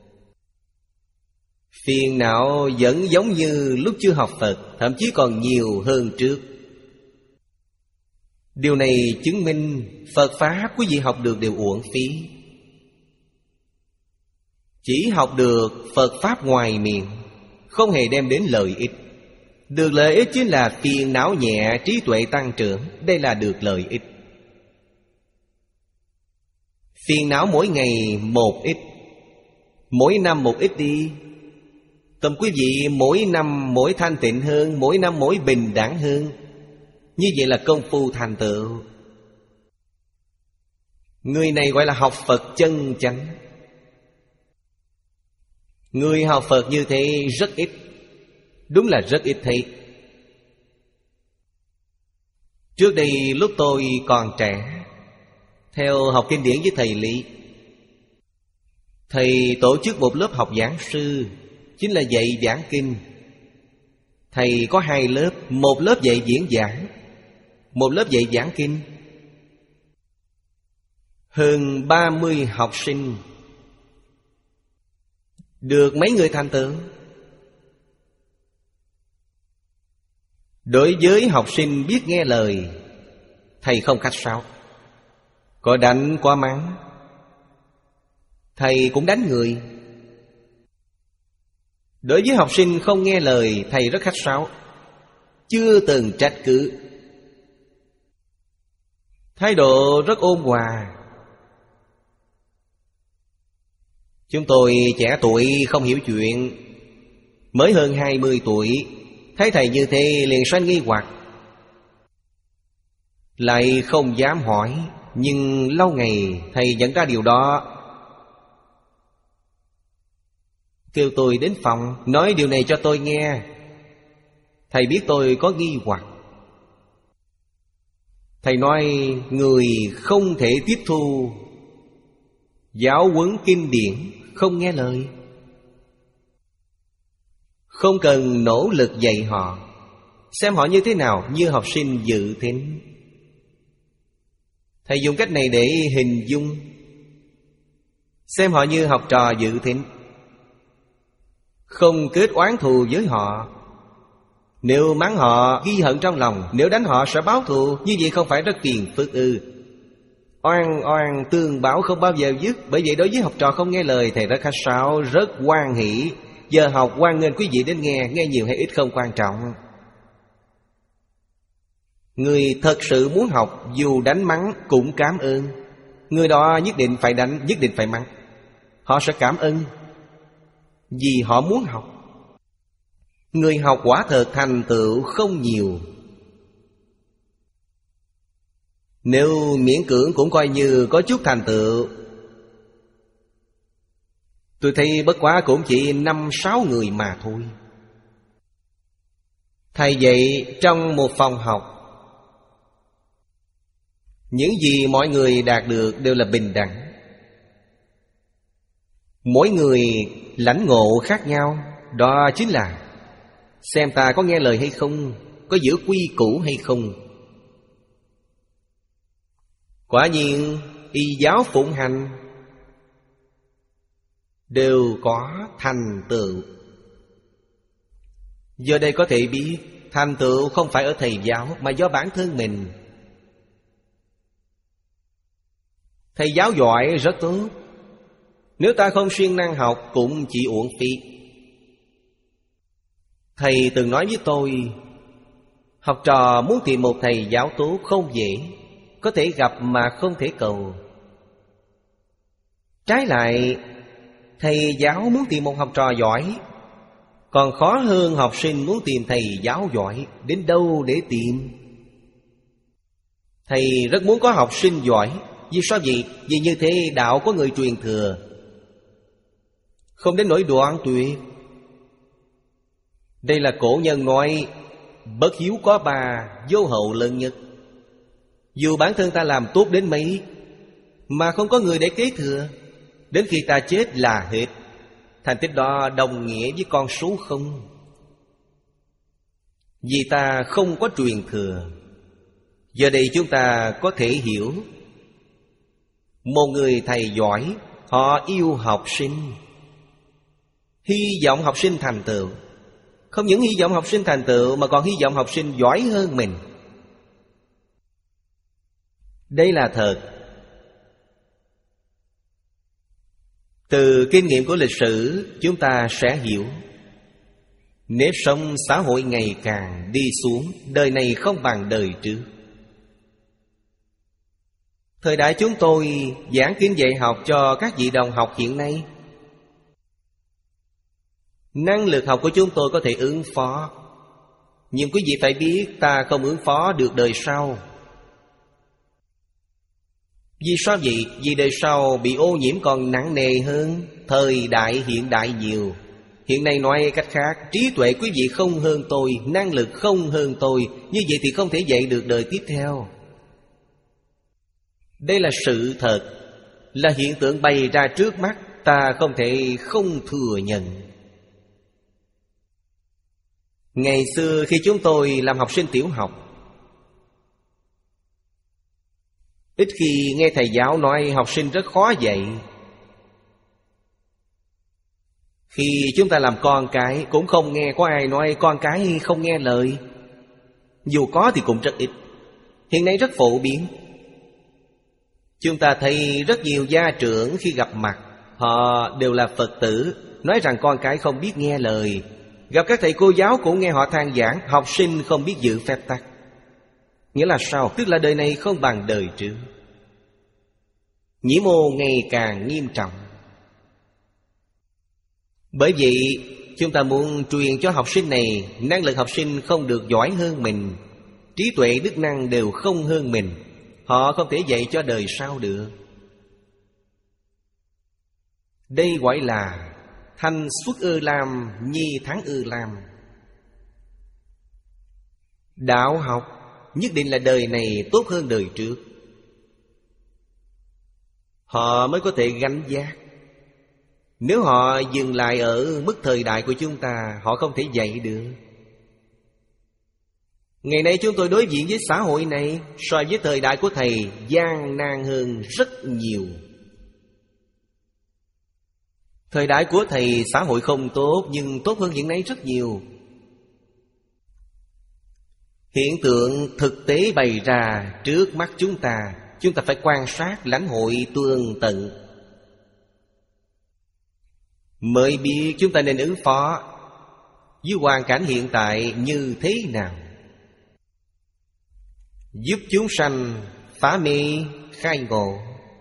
Phiền não vẫn giống như lúc chưa học Phật, thậm chí còn nhiều hơn trước. Điều này chứng minh Phật Pháp quý vị học được đều uổng phí. Chỉ học được Phật Pháp ngoài miệng, không hề đem đến lợi ích. Được lợi ích chính là phiền não nhẹ, trí tuệ tăng trưởng. Đây là được lợi ích. Phiền não mỗi ngày một ít, mỗi năm một ít đi. Tâm quý vị mỗi năm mỗi thanh tịnh hơn, mỗi năm mỗi bình đẳng hơn. Như vậy là công phu thành tựu. Người này gọi là học Phật chân chánh. Người học Phật như thế rất ít. Đúng là rất ít thấy. Trước đây lúc tôi còn trẻ, theo học kinh điển với thầy Lý, thầy tổ chức một lớp học giảng sư, chính là dạy giảng kinh. Thầy có hai lớp, một lớp dạy diễn giảng, một lớp dạy giảng kinh. Hơn ba mươi học sinh, được mấy người thành tựu. Đối với học sinh biết nghe lời, thầy không khách sáo. Có đánh có mắng, thầy cũng đánh người. Đối với học sinh không nghe lời, thầy rất khách sáo, chưa từng trách cứ. Thái độ rất ôn hòa. Chúng tôi trẻ tuổi không hiểu chuyện, mới hơn hai mươi tuổi, thấy thầy như thế liền sanh nghi hoặc, lại không dám hỏi. Nhưng lâu ngày thầy nhận ra điều đó, kêu tôi đến phòng, nói điều này cho tôi nghe. Thầy biết tôi có nghi hoặc. Thầy nói người không thể tiếp thu giáo huấn kinh điển, không nghe lời, không cần nỗ lực dạy họ. Xem họ như thế nào, như học sinh dự thính. Thầy dùng cách này để hình dung. Xem họ như học trò dự thính, không kết oán thù với họ. Nếu mắng họ ghi hận trong lòng, nếu đánh họ sẽ báo thù. Như vậy không phải rất phiền phức ư? Oan oan tương báo không bao giờ dứt. Bởi vậy đối với học trò không nghe lời, thầy rất khách sáo, rất hoan hỷ. Giờ học hoan nghênh quý vị đến nghe, nghe nhiều hay ít không quan trọng. Người thật sự muốn học, dù đánh mắng cũng cảm ơn. Người đó nhất định phải đánh, nhất định phải mắng, họ sẽ cảm ơn, vì họ muốn học. Người học quả thật thành tựu không nhiều. Nếu miễn cưỡng cũng coi như có chút thành tựu. Tôi thấy bất quá cũng chỉ năm sáu người mà thôi. Thầy dạy trong một phòng học, những gì mọi người đạt được đều là bình đẳng. Mỗi người lãnh ngộ khác nhau. Đó chính là xem ta có nghe lời hay không, có giữ quy củ hay không. Quả nhiên y giáo phụng hành đều có thành tựu. Giờ đây có thể biết thành tựu không phải ở thầy giáo, mà do bản thân mình. Thầy giáo giỏi rất tốt, nếu ta không siêng năng học cũng chỉ uổng phí. Thầy từng nói với tôi, học trò muốn tìm một thầy giáo tốt không dễ, có thể gặp mà không thể cầu. Trái lại, thầy giáo muốn tìm một học trò giỏi còn khó hơn học sinh muốn tìm thầy giáo giỏi. Đến đâu để tìm? Thầy rất muốn có học sinh giỏi. Vì sao vậy? Vì như thế đạo có người truyền thừa, không đến nỗi đoạn tuyệt. Đây là cổ nhân nói, bất hiếu có ba, vô hậu lớn nhất. Dù bản thân ta làm tốt đến mấy mà không có người để kế thừa, đến khi ta chết là hết. Thành tích đó đồng nghĩa với con số không. Vì ta không có truyền thừa. Giờ đây chúng ta có thể hiểu, một người thầy giỏi, họ yêu học sinh, hy vọng học sinh thành tựu. Không những hy vọng học sinh thành tựu mà còn hy vọng học sinh giỏi hơn mình. Đây là thật. Từ kinh nghiệm của lịch sử chúng ta sẽ hiểu, nếp sống xã hội ngày càng đi xuống, đời này không bằng đời trước. Thời đại chúng tôi giảng kinh dạy học cho các vị đồng học hiện nay, năng lực học của chúng tôi có thể ứng phó. Nhưng quý vị phải biết, ta không ứng phó được đời sau. Vì sao vậy? Vì đời sau bị ô nhiễm còn nặng nề hơn. Thời đại hiện đại nhiều. Hiện nay nói cách khác, trí tuệ quý vị không hơn tôi, năng lực không hơn tôi, như vậy thì không thể dạy được đời tiếp theo. Đây là sự thật, là hiện tượng bày ra trước mắt, ta không thể không thừa nhận. Ngày xưa khi chúng tôi làm học sinh tiểu học, ít khi nghe thầy giáo nói học sinh rất khó dạy. Khi chúng ta làm con cái, cũng không nghe có ai nói con cái không nghe lời. Dù có thì cũng rất ít. Hiện nay rất phổ biến. Chúng ta thấy rất nhiều gia trưởng khi gặp mặt, họ đều là Phật tử, nói rằng con cái không biết nghe lời. Gặp các thầy cô giáo cũng nghe họ than giảng học sinh không biết giữ phép tắc. Nghĩa là sao? Tức là đời này không bằng đời trước. Nhiễm ô ngày càng nghiêm trọng. Bởi vậy chúng ta muốn truyền cho học sinh này, năng lực học sinh không được giỏi hơn mình, trí tuệ đức năng đều không hơn mình, họ không thể dạy cho đời sau được. Đây gọi là thanh xuất ư lam, nhi thắng ư lam. Đạo học nhất định là đời này tốt hơn đời trước, họ mới có thể gánh vác. Nếu họ dừng lại ở mức thời đại của chúng ta, họ không thể dạy được. Ngày nay chúng tôi đối diện với xã hội này, so với thời đại của thầy gian nan hơn rất nhiều. Thời đại của thầy xã hội không tốt, nhưng tốt hơn hiện nay rất nhiều. Hiện tượng thực tế bày ra trước mắt chúng ta, chúng ta phải quan sát lãnh hội tường tận, mới biết chúng ta nên ứng phó với hoàn cảnh hiện tại như thế nào, giúp chúng sanh phá mê khai ngộ.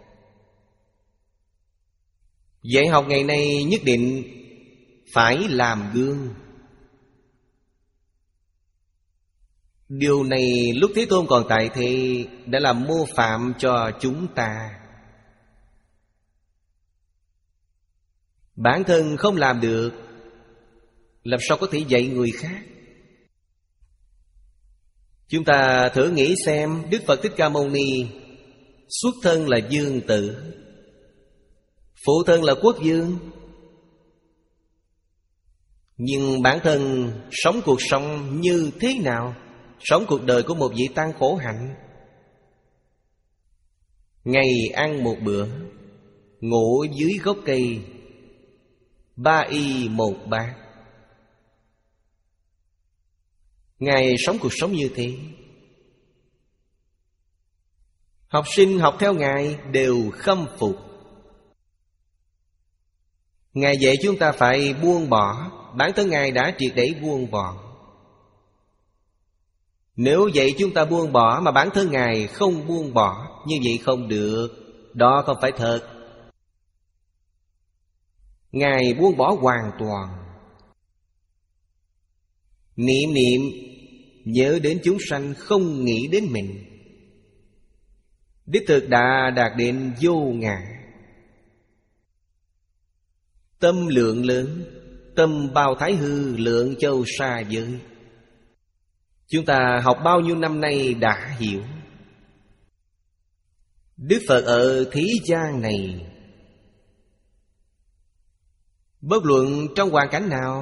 Dạy học ngày nay nhất định phải làm gương. Điều này lúc Thế Tôn còn tại thế đã làm mô phạm cho chúng ta. Bản thân không làm được, làm sao có thể dạy người khác? Chúng ta thử nghĩ xem, Đức Phật Thích Ca Mâu Ni xuất thân là dương tử, phụ thân là quốc vương, nhưng bản thân sống cuộc sống như thế nào? Sống cuộc đời của một vị tăng khổ hạnh. Ngày ăn một bữa, ngủ dưới gốc cây, ba y một bát. Ngài sống cuộc sống như thế. Học sinh học theo Ngài đều khâm phục. Ngài dạy chúng ta phải buông bỏ, bản thân Ngài đã triệt để buông bỏ. Nếu vậy chúng ta buông bỏ mà bản thân Ngài không buông bỏ, như vậy không được, đó không phải thật. Ngài buông bỏ hoàn toàn. Niệm niệm nhớ đến chúng sanh, không nghĩ đến mình, đích thực đã đạt đến vô ngã. Tâm lượng lớn, tâm bao thái hư, lượng châu xa giới. Chúng ta học bao nhiêu năm nay đã hiểu. Đức Phật ở thế gian này, bất luận trong hoàn cảnh nào,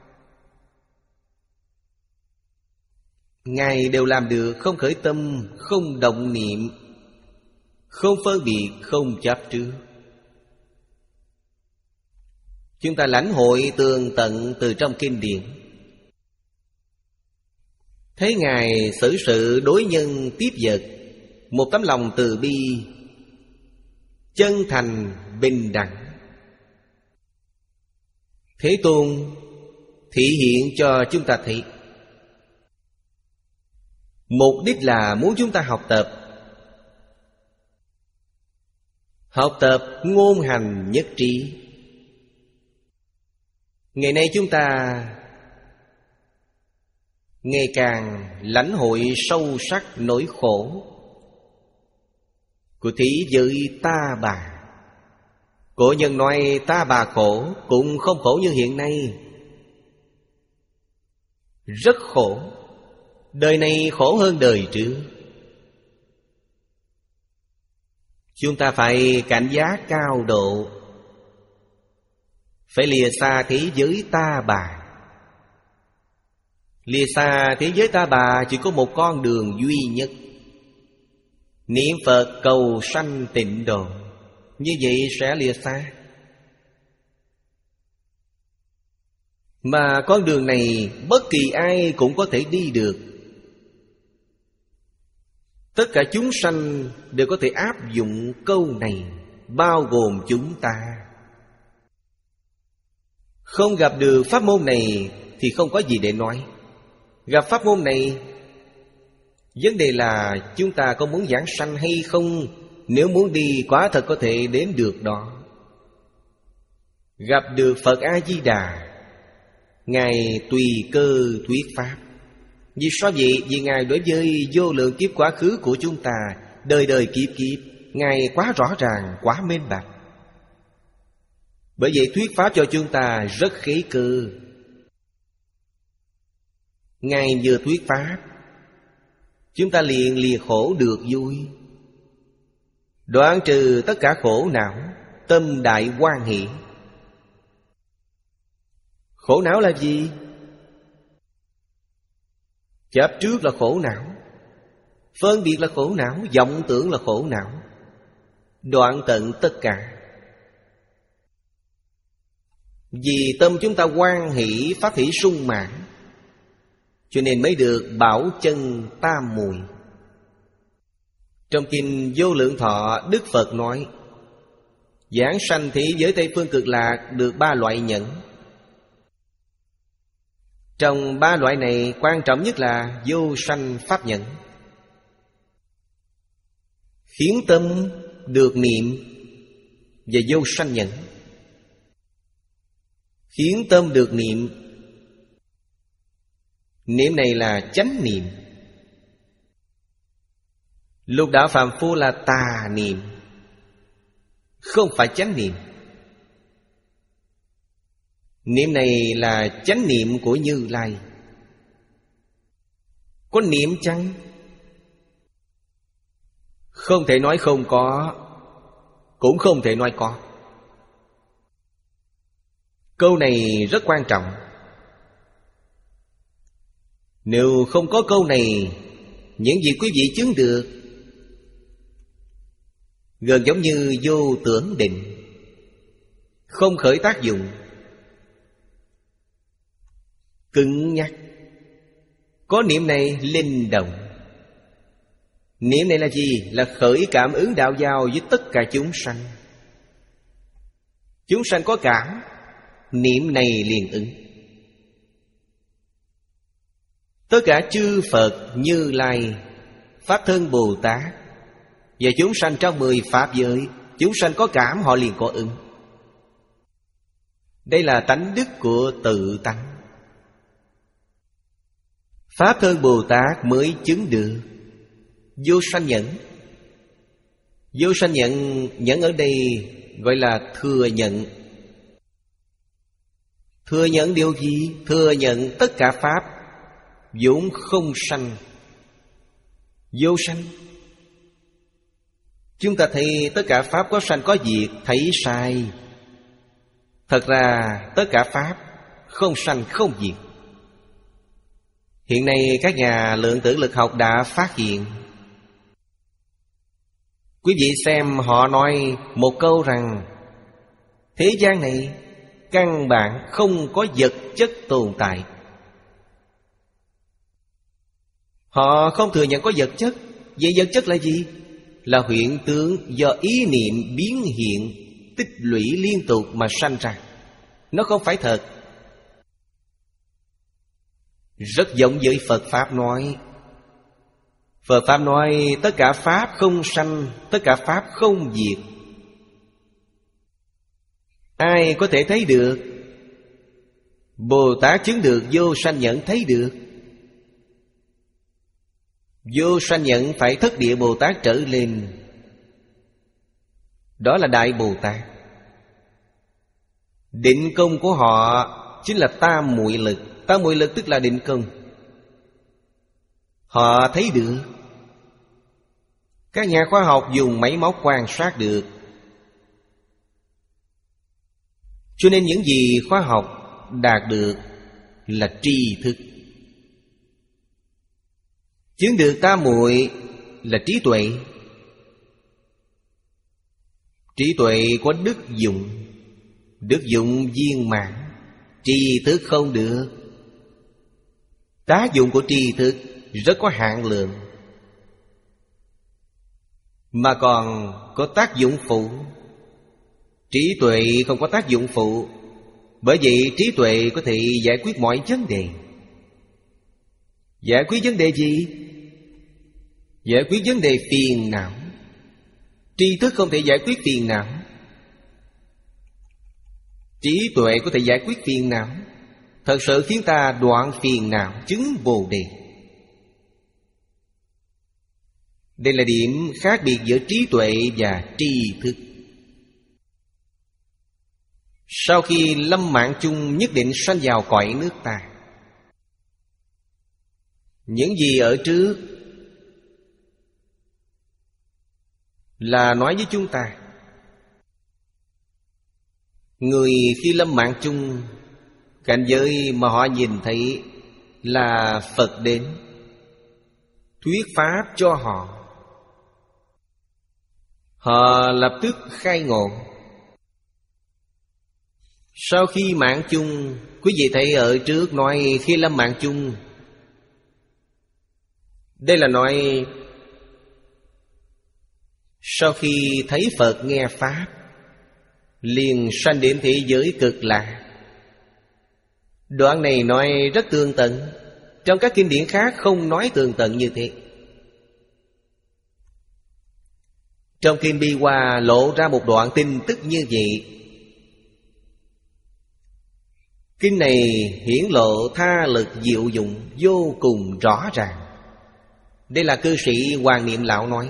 Ngài đều làm được không khởi tâm, không động niệm, không phân biệt, không chấp trước. Chúng ta lãnh hội tường tận từ trong kinh điển, thấy Ngài xử sự đối nhân tiếp vật, một tấm lòng từ bi, chân thành, bình đẳng. Thế Tôn thị hiện cho chúng ta thấy. Mục đích là muốn chúng ta học tập. Học tập ngôn hành nhất trí. Ngày nay chúng ta ngày càng lãnh hội sâu sắc nỗi khổ của thế giới ta bà. Cổ nhân nói ta bà khổ cũng không khổ như hiện nay. Rất khổ. Đời này khổ hơn đời trước. Chúng ta phải cảnh giác cao độ, phải lìa xa thế giới ta bà. Lìa xa thế giới ta bà chỉ có một con đường duy nhất: niệm Phật cầu sanh tịnh độ. Như vậy sẽ lìa xa. Mà con đường này bất kỳ ai cũng có thể đi được. Tất cả chúng sanh đều có thể áp dụng câu này, bao gồm chúng ta. Không gặp được pháp môn này thì không có gì để nói. Gặp pháp môn này, vấn đề là chúng ta có muốn giảng sanh hay không. Nếu muốn đi, quả thật có thể đến được đó. Gặp được Phật A-di-đà, Ngài tùy cơ thuyết pháp. Vì sao vậy? Vì Ngài đối với vô lượng kiếp quá khứ của chúng ta, đời đời kiếp kiếp, Ngài quá rõ ràng, quá minh bạch. Bởi vậy thuyết pháp cho chúng ta rất khế cơ. Ngài vừa thuyết pháp, chúng ta liền lìa khổ được vui, đoạn trừ tất cả khổ não, tâm đại hoan hỷ. Khổ não là gì? Chấp trước là khổ não, phân biệt là khổ não, vọng tưởng là khổ não. Đoạn tận tất cả. Vì tâm chúng ta hoan hỷ, pháp hỷ sung mãn, cho nên mới được bảo chân tam muội. Trong kinh Vô Lượng Thọ, Đức Phật nói giảng sanh thế giới Tây Phương Cực Lạc được ba loại nhẫn. Trong ba loại này, quan trọng nhất là vô sanh pháp nhẫn, khiến tâm được niệm, và vô sanh nhẫn, khiến tâm được niệm. Niệm này là chánh niệm. Lục đạo phàm phu là tà niệm, không phải chánh niệm. Niệm này là chánh niệm của Như Lai. Có niệm chăng? Không thể nói không có, cũng không thể nói có. Câu này rất quan trọng. Nếu không có câu này, những gì quý vị chứng được gần giống như vô tưởng định, không khởi tác dụng, cứng nhắc. Có niệm này linh động. Niệm này là gì? Là khởi cảm ứng đạo giao với tất cả chúng sanh. Chúng sanh có cảm, niệm này liền ứng. Tất cả chư Phật, Như Lai, Pháp Thân Bồ Tát và chúng sanh trong mười pháp giới, chúng sanh có cảm, họ liền có ứng. Đây là tánh đức của tự tánh. Pháp Thân Bồ Tát mới chứng được vô sanh nhẫn. Vô sanh nhẫn, nhẫn ở đây gọi là thừa nhận. Thừa nhận điều gì? Thừa nhận tất cả pháp vốn không sanh, vô sanh. Chúng ta thấy tất cả pháp có sanh có diệt, thấy sai. Thật ra tất cả pháp không sanh không diệt. Hiện nay các nhà lượng tử lực học đã phát hiện. Quý vị xem, họ nói một câu rằng thế gian này căn bản không có vật chất tồn tại. Họ không thừa nhận có vật chất. Vậy vật chất là gì? Là hiện tượng do ý niệm biến hiện, tích lũy liên tục mà sanh ra. Nó không phải thật. Rất giống với Phật Pháp nói. Phật Pháp nói tất cả Pháp không sanh, tất cả Pháp không diệt. Ai có thể thấy được? Bồ Tát chứng được vô sanh nhẫn thấy được. Vô sanh nhẫn phải thất địa Bồ Tát trở lên. Đó là Đại Bồ Tát. Định công của họ chính là tam muội lực. Tam muội lực tức là định công. Họ thấy được. Các nhà khoa học dùng máy móc quan sát được. Cho nên những gì khoa học đạt được là tri thức. Chứng được tam muội là trí tuệ. Trí tuệ có đức dụng. Đức dụng viên mãn. Tri thức không được. Tác dụng của tri thức rất có hạn lượng, mà còn có tác dụng phụ. Trí tuệ không có tác dụng phụ. Bởi vậy trí tuệ có thể giải quyết mọi vấn đề. Giải quyết vấn đề gì? Giải quyết vấn đề phiền não. Tri thức không thể giải quyết phiền não. Trí tuệ có thể giải quyết phiền não. Thật sự khiến ta đoạn phiền não, chứng Bồ Đề. Đây là điểm khác biệt giữa trí tuệ và tri thức. Sau khi lâm mạng chung nhất định sanh vào cõi nước ta. Những gì ở trước là nói với chúng ta. Người khi lâm mạng chung, cảnh giới mà họ nhìn thấy là Phật đến thuyết pháp cho họ. Họ lập tức khai ngộ. Sau khi mạng chung, quý vị thấy ở trước nói khi lâm mạng chung. Đây là nói sau khi thấy Phật nghe pháp, liền sanh đến thế giới cực lạc. Đoạn này nói rất tường tận. Trong các kinh điển khác không nói tường tận như thế. Trong Kinh Bi Hoa lộ ra một đoạn tin tức như vậy. Kinh này hiển lộ tha lực diệu dụng vô cùng rõ ràng. Đây là cư sĩ Hoàng Niệm Lão nói.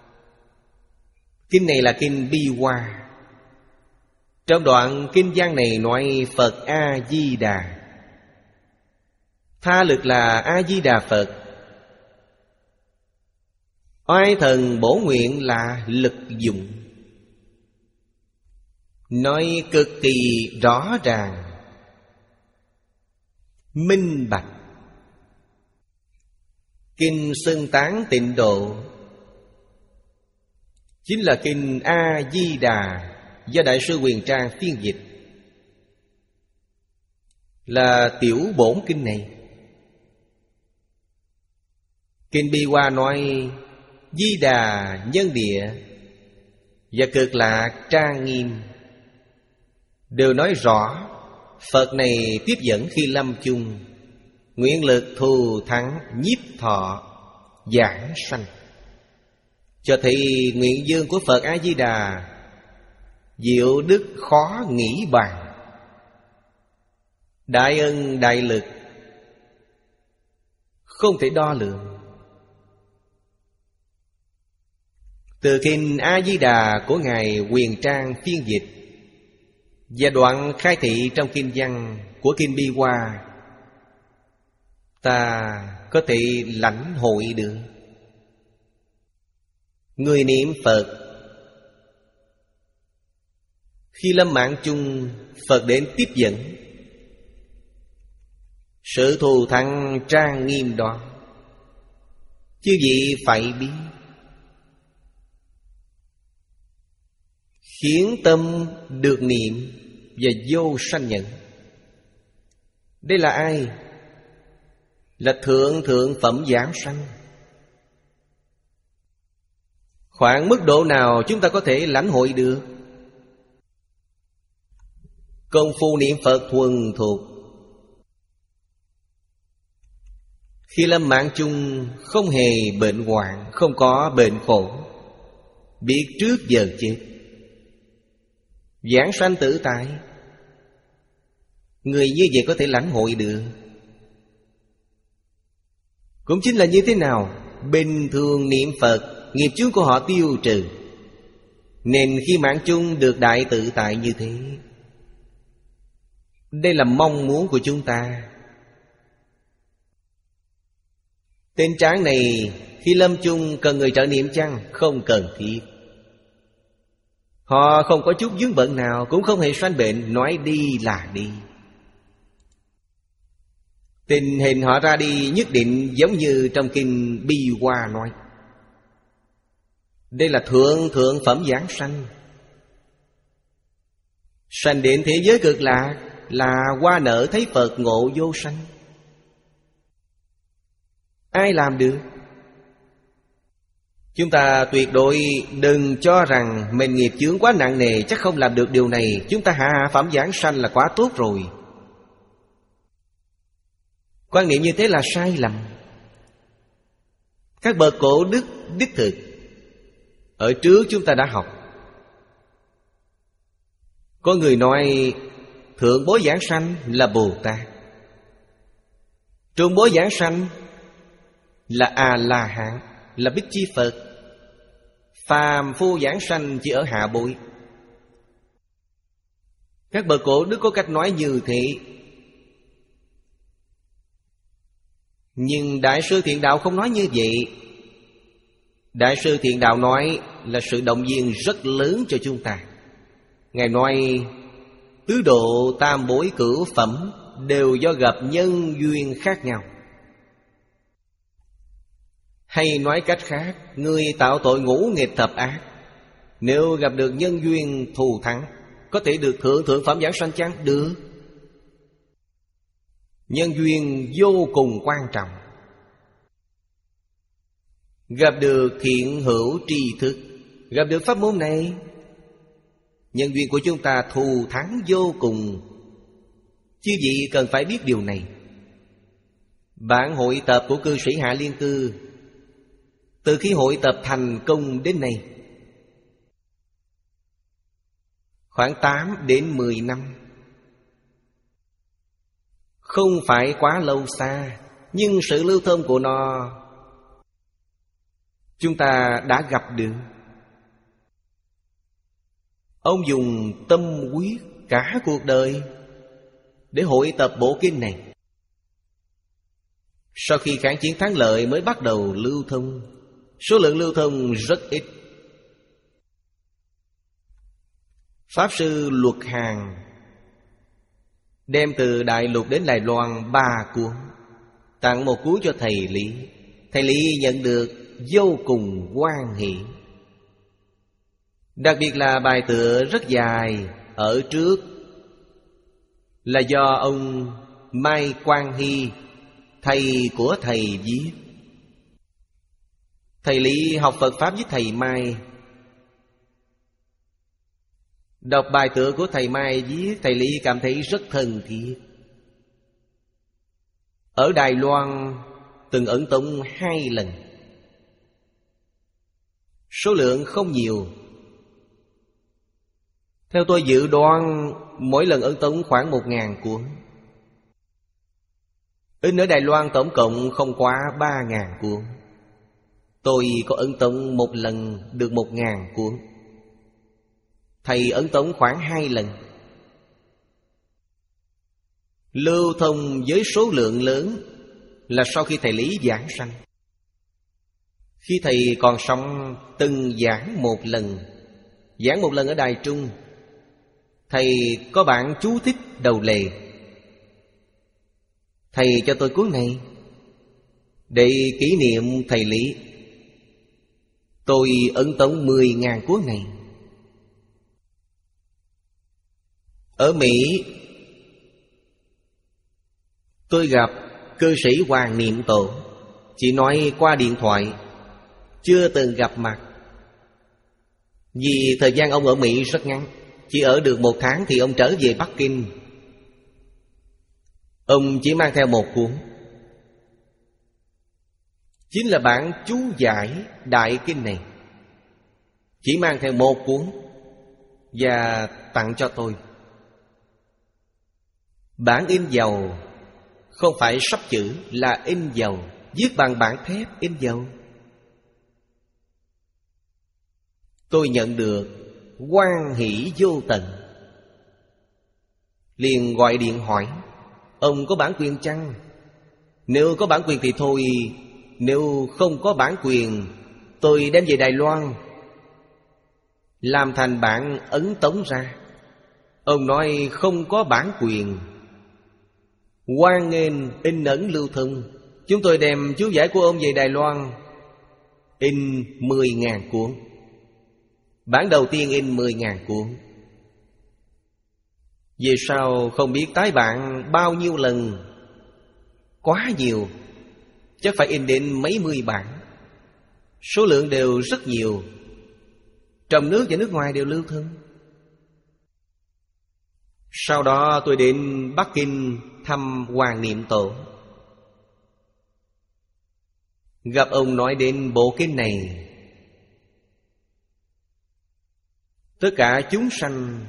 Kinh này là Kinh Bi Hoa. Trong đoạn kinh văn này nói Phật A-di-đà. Tha lực là A-di-đà Phật. Oai thần bổ nguyện là lực dụng. Nói cực kỳ rõ ràng, minh bạch. Kinh Xưng Tán Tịnh Độ chính là Kinh A-di-đà do Đại sư Huyền Trang phiên dịch. Là tiểu bổn kinh này. Kinh Bi Hoa nói Di Đà nhân địa và cực lạc trang nghiêm, đều nói rõ Phật này tiếp dẫn khi lâm chung, nguyện lực thù thắng nhiếp thọ giảng sanh. Cho thấy nguyện dương của Phật A-di-đà diệu đức khó nghĩ bàn, đại ân đại lực không thể đo lường. Từ Kinh A-di-đà của Ngài Huyền Trang phiên dịch và đoạn khai thị trong kinh văn của Kinh Bi Hoa, ta có thể lãnh hội được. Người niệm Phật khi lâm mạng chung, Phật đến tiếp dẫn. Sự thù thắng trang nghiêm đó chư vị phải biết, khiến tâm được niệm và vô sanh nhẫn. Đây là ai? Là thượng thượng phẩm giảng sanh. Khoảng mức độ nào chúng ta có thể lãnh hội được? Công phu niệm Phật thuần thục. Khi lâm mạng chung không hề bệnh hoạn, không có bệnh khổ, biết trước giờ chết, giảng sanh tự tại. Người như vậy có thể lãnh hội được. Cũng chính là như thế nào? Bình thường niệm Phật, nghiệp chướng của họ tiêu trừ, nên khi mạng chung được đại tự tại như thế. Đây là mong muốn của chúng ta. Tình trạng này khi lâm chung cần người trợ niệm chăng? Không cần thiết. Họ không có chút vướng bận nào, cũng không hề sanh bệnh, nói đi là đi. Tình hình họ ra đi nhất định giống như trong kinh Bi Hoa nói. Đây là thượng thượng phẩm giảng sanh. Sanh đến thế giới cực lạc là hoa nở thấy Phật ngộ vô sanh. Ai làm được? Chúng ta tuyệt đối đừng cho rằng mình nghiệp chướng quá nặng nề, chắc không làm được điều này, chúng ta hạ phẩm giảng sanh là quá tốt rồi. Quan niệm như thế là sai lầm. Các bậc cổ đức đích thực ở trước chúng ta đã học. Có người nói thượng bối giảng sanh là Bồ Tát, trung bối giảng sanh là A-la-hán, là Bích Chi Phật. Phàm phu giảng sanh chỉ ở hạ bối. Các bậc cổ đức có cách nói như thế. Nhưng Đại sư Thiện Đạo không nói như vậy. Đại sư Thiện Đạo nói là sự động viên rất lớn cho chúng ta. Ngài nói tứ độ tam bối cửu phẩm đều do gặp nhân duyên khác nhau. Hay nói cách khác, người tạo tội ngũ nghịch thập ác, nếu gặp được nhân duyên thù thắng, có thể được thượng thượng phẩm giảng sanh chăng? Được. Nhân duyên vô cùng quan trọng. Gặp được thiện hữu tri thức, gặp được pháp môn này, nhân duyên của chúng ta thù thắng vô cùng. Chứ gì cần phải biết điều này. Bản hội tập của cư sĩ Hạ Liên Cư, từ khi hội tập thành công đến nay, khoảng tám đến mười năm. Không phải quá lâu xa, nhưng sự lưu thông của nó chúng ta đã gặp được. Ông dùng tâm huyết cả cuộc đời để hội tập bộ kinh này. Sau khi kháng chiến thắng lợi mới bắt đầu lưu thông. Số lượng lưu thông rất ít. Pháp sư Luật Hàn đem từ Đại Lục đến Đài Loan ba cuốn, tặng một cuốn cho thầy Lý. Thầy Lý nhận được vô cùng hoan hỷ. Đặc biệt là bài tựa rất dài ở trước là do ông Mai Quang Hy, thầy của thầy viết. Thầy Lý học Phật Pháp với thầy Mai. Đọc bài tựa của thầy Mai viết, thầy Lý cảm thấy rất thân thiết. Ở Đài Loan từng ấn tống hai lần, số lượng không nhiều. Theo tôi dự đoán, mỗi lần ấn tống khoảng một ngàn cuốn. In ở Đài Loan tổng cộng không quá ba ngàn cuốn. Tôi có ấn tống một lần được một ngàn cuốn. Thầy ấn tống khoảng hai lần. Lưu thông với số lượng lớn là sau khi thầy Lý giảng sanh. Khi thầy còn sống từng giảng một lần. Giảng một lần ở Đài Trung. Thầy có bản chú thích đầu lề. Thầy cho tôi cuốn này để kỷ niệm thầy Lý. Tôi ấn tống mười ngàn cuốn này. Ở Mỹ, tôi gặp cư sĩ Hoàng Niệm Tổ, chỉ nói qua điện thoại, chưa từng gặp mặt. Vì thời gian ông ở Mỹ rất ngắn, Chỉ ở được một tháng thì ông trở về Bắc Kinh. Ông chỉ mang theo một cuốn, chính là bản chú giải Đại Kinh này. Chỉ mang theo một cuốn và tặng cho tôi. Bản in dầu, không phải sắp chữ, là in dầu, viết bằng bản thép in dầu. Tôi nhận được hoan hỷ vô tận, liền gọi điện hỏi: ông có bản quyền chăng? Nếu có bản quyền thì thôi, nếu không có bản quyền, tôi đem về Đài Loan làm thành bản ấn tống ra. Ông nói không có bản quyền, hoan nghênh in ấn lưu thông. Chúng tôi đem chú giải của ông về Đài Loan, in mười ngàn cuốn. Bản đầu tiên in mười ngàn cuốn. Về sau không biết tái bản bao nhiêu lần, quá nhiều, chắc phải in đến mấy mươi bản. Số lượng đều rất nhiều, trong nước và nước ngoài đều lưu thông. Sau đó tôi đến Bắc Kinh thăm Hoàng Niệm Tổ. Gặp ông nói đến bộ kinh này, tất cả chúng sanh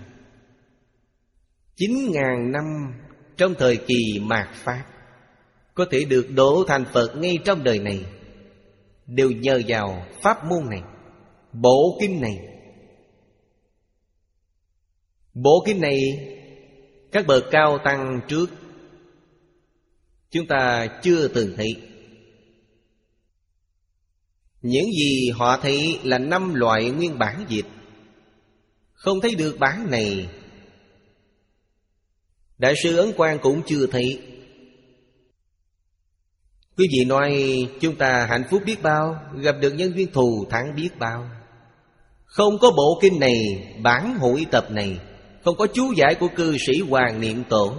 chín ngàn năm trong thời kỳ mạt Pháp có thể được độ thành Phật ngay trong đời này, đều nhờ vào pháp môn này, bộ kinh này. Bộ kinh này các bậc cao tăng trước chúng ta chưa từng thấy. Những gì họ thấy là năm loại nguyên bản dịch, không thấy được bản này. Đại sư Ấn Quang cũng chưa thấy. Quý vị nói chúng ta hạnh phúc biết bao, gặp được nhân duyên thù thắng biết bao. Không có bộ kinh này, bản hội tập này, không có chú giải của cư sĩ Hoàng Niệm Tổ,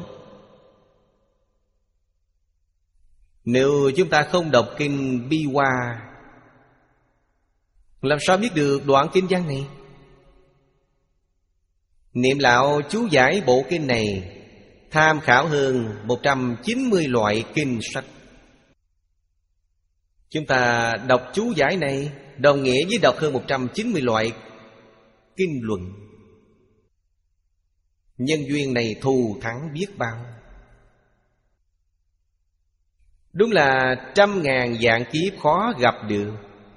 nếu chúng ta không đọc kinh Bi Hoa, làm sao biết được đoạn kinh văn này? Niệm lão chú giải bộ kinh này tham khảo hơn một trăm chín mươi loại kinh sách. Chúng ta đọc chú giải này đồng nghĩa với đọc hơn một trăm chín mươi loại kinh luận. Nhân duyên này thù thắng biết bao. Đúng là trăm ngàn vạn kiếp khó gặp được.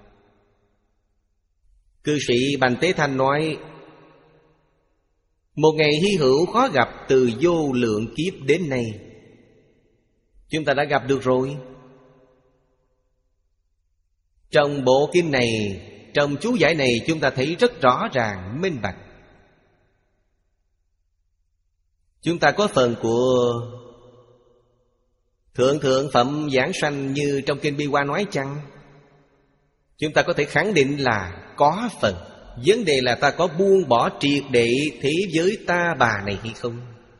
Cư sĩ Bành Tế Thanh nói, một ngày hy hữu khó gặp từ vô lượng kiếp đến nay. Chúng ta đã gặp được rồi. Trong bộ kinh này, trong chú giải này, chúng ta thấy rất rõ ràng, minh bạch. Chúng ta có phần của Thượng Thượng Phẩm Giảng Sanh như trong kinh Bi Hoa nói chăng? Chúng ta có thể khẳng định là có phần. Vấn đề là ta có buông bỏ triệt để thế giới ta bà này hay không?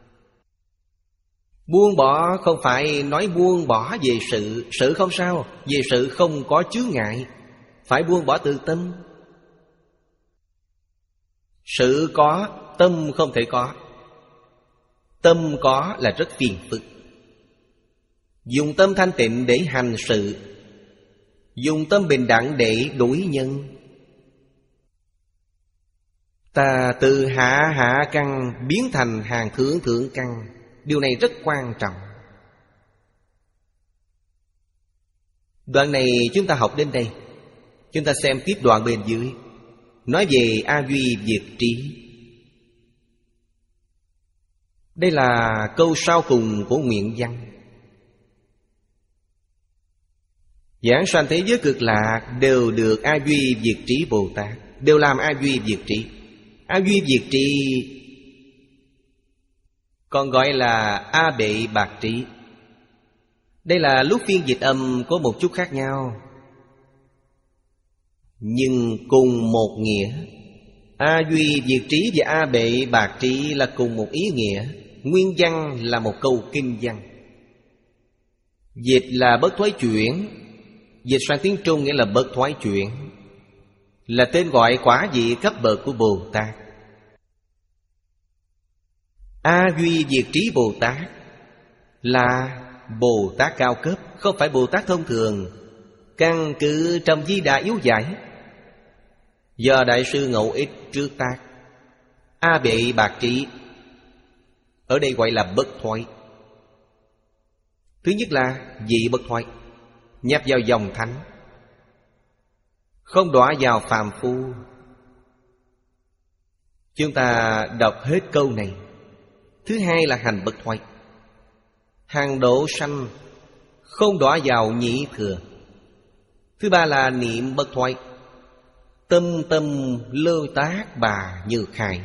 Buông bỏ không phải nói buông bỏ về sự. Sự không sao, về sự không có chướng ngại. Phải buông bỏ từ tâm. Sự có, tâm không thể có. Tâm có là rất phiền phức. Dùng tâm thanh tịnh để hành sự, dùng tâm bình đẳng để đối nhân. Ta từ hạ hạ căn biến thành hàng thượng thượng căn. Điều này rất quan trọng. Đoạn này chúng ta học đến đây. Chúng ta xem tiếp đoạn bên dưới, nói về A Duy Diệt Trí. Đây là câu sau cùng của nguyện văn. Giảng sanh thế giới cực lạc đều được A Duy Diệt Trí Bồ Tát, đều làm A Duy Diệt Trí. A Duy Diệt Trí còn gọi là A Bệ Bạc Trí. Đây là lúc phiên dịch âm có một chút khác nhau, nhưng cùng một nghĩa. A Duy Diệt Trí và A Bệ Bạc Trí là cùng một ý nghĩa. Nguyên văn là một câu kinh văn. Dịch là bất thoái chuyển. Dịch sang tiếng Trung nghĩa là bất thoái chuyển, là tên gọi quả vị cấp bậc của Bồ Tát. A Duy Diệt Trí Bồ Tát là Bồ Tát cao cấp, không phải Bồ Tát thông thường. Căn cứ trong Di Đà Yếu Giải do Đại sư Ngẫu Ích trước tác. A Bệ Bạc Trí ở đây gọi là bất thoái. Thứ nhất là vị bất thoái, nhập vào dòng thánh, không đọa vào phàm phu. Chúng ta đọc hết câu này. Thứ hai là hành bất thoái, hàng độ sanh, không đọa vào nhị thừa. Thứ ba là niệm bất thoái, tâm tâm lơ tác bà như khải.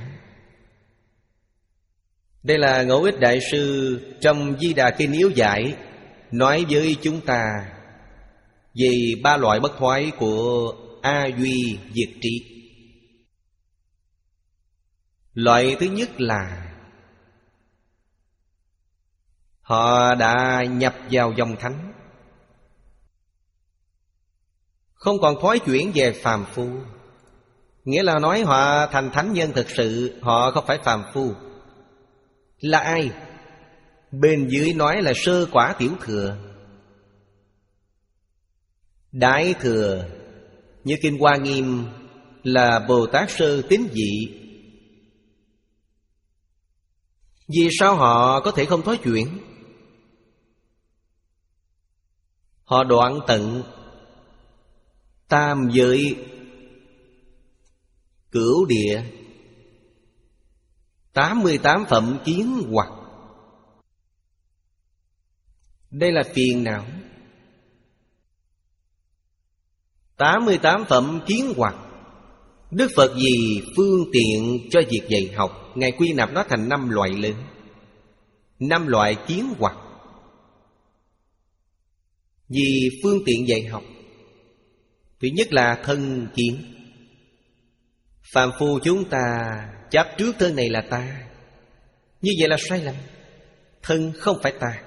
Đây là Ngẫu Ích Đại sư trong Di Đà Kinh Yếu Giải nói với chúng ta về ba loại bất thoái của A Duy Diệt Trí. Loại thứ nhất là họ đã nhập vào dòng thánh, không còn thoái chuyển về phàm phu. Nghĩa là nói họ thành thánh nhân thực sự, họ không phải phàm phu. Là ai? Bên dưới nói là sơ quả tiểu thừa. Đại thừa như Kinh Hoa Nghiêm là Bồ Tát sơ tín vị. Vì sao họ có thể không thoái chuyển? Họ đoạn tận tam giới cửu địa, tám mươi tám phẩm kiến hoặc. Đây là phiền não. Tám mươi tám phẩm kiến hoặc, Đức Phật vì phương tiện cho việc dạy học, Ngài quy nạp nó thành năm loại lớn. Năm loại kiến hoặc vì phương tiện dạy học. Thứ nhất là thân kiến. Phàm phu chúng ta chấp trước thân này là ta, như vậy là sai lầm. Thân không phải ta.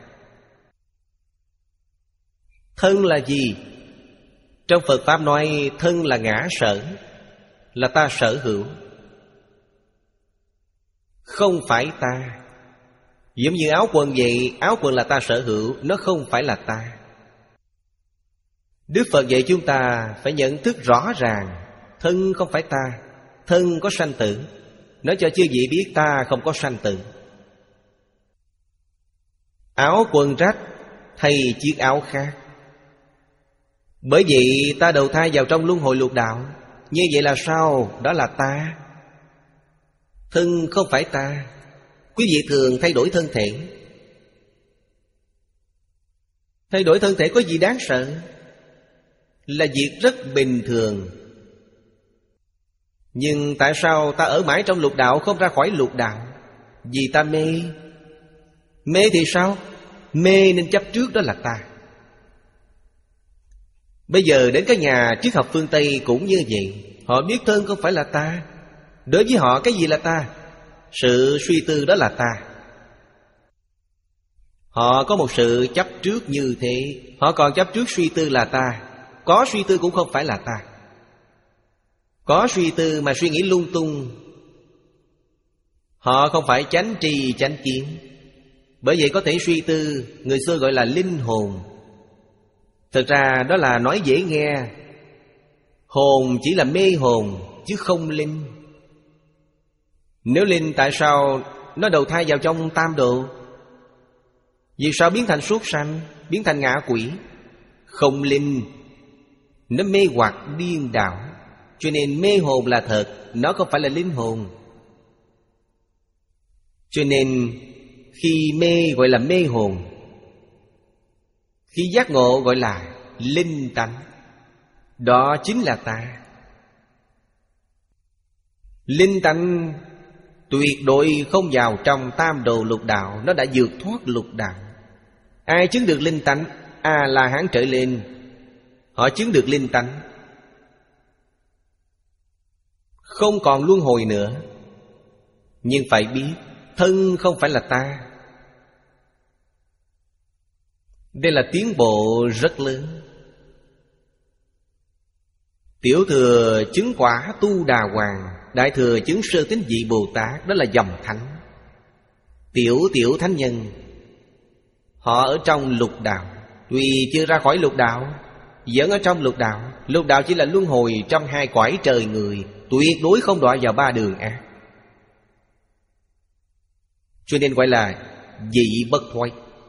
Thân là gì? Trong Phật Pháp nói thân là ngã sở, là ta sở hữu, không phải ta. Giống như áo quần vậy, áo quần là ta sở hữu, nó không phải là ta. Đức Phật dạy chúng ta phải nhận thức rõ ràng, thân không phải ta, thân có sanh tử. Nói cho chư vị biết ta không có sanh tử. Áo quần rách, thay chiếc áo khác. Bởi vậy ta đầu thai vào trong luân hồi lục đạo. Như vậy là sao? Đó là ta. Thân không phải ta. Quý vị thường thay đổi thân thể. Thay đổi thân thể có gì đáng sợ? Là việc rất bình thường. Nhưng tại sao ta ở mãi trong lục đạo, không ra khỏi lục đạo? Vì ta mê. Mê thì sao? Mê nên chấp trước đó là ta. Bây giờ đến các nhà triết học phương Tây cũng như vậy. Họ biết thân không phải là ta. Đối với họ cái gì là ta? Sự suy tư đó là ta. Họ có một sự chấp trước như thế. Họ còn chấp trước suy tư là ta. Có suy tư cũng không phải là ta. Có suy tư mà suy nghĩ lung tung. Họ không phải chánh tri chánh kiến. Bởi vậy có thể suy tư, người xưa gọi là linh hồn. Thực ra đó là nói dễ nghe. Hồn chỉ là mê hồn chứ không linh. Nếu linh tại sao nó đầu thai vào trong tam độ? Vì sao biến thành súc sanh, biến thành ngạ quỷ? Không linh, nó mê hoặc điên đảo. Cho nên mê hồn là thật, nó không phải là linh hồn. Cho nên khi mê gọi là mê hồn, khi giác ngộ gọi là linh tánh. Đó chính là ta. Linh tánh tuyệt đối không vào trong tam đồ lục đạo. Nó đã vượt thoát lục đạo. Ai chứng được linh tánh? A-la-hán trở lên, họ chứng được linh tánh, không còn luân hồi nữa. Nhưng phải biết thân không phải là ta. Đây là tiến bộ rất lớn. Tiểu thừa chứng quả Tu Đà Hoàng, đại thừa chứng sơ tín vị Bồ Tát, đó là dòng thánh. Tiểu tiểu thánh nhân, họ ở trong lục đạo, tuy chưa ra khỏi lục đạo, vẫn ở trong lục đạo. Lục đạo chỉ là luân hồi trong hai cõi trời người, tuyệt đối không đọa vào ba đường ác. Cho nên gọi là dị bất thoái.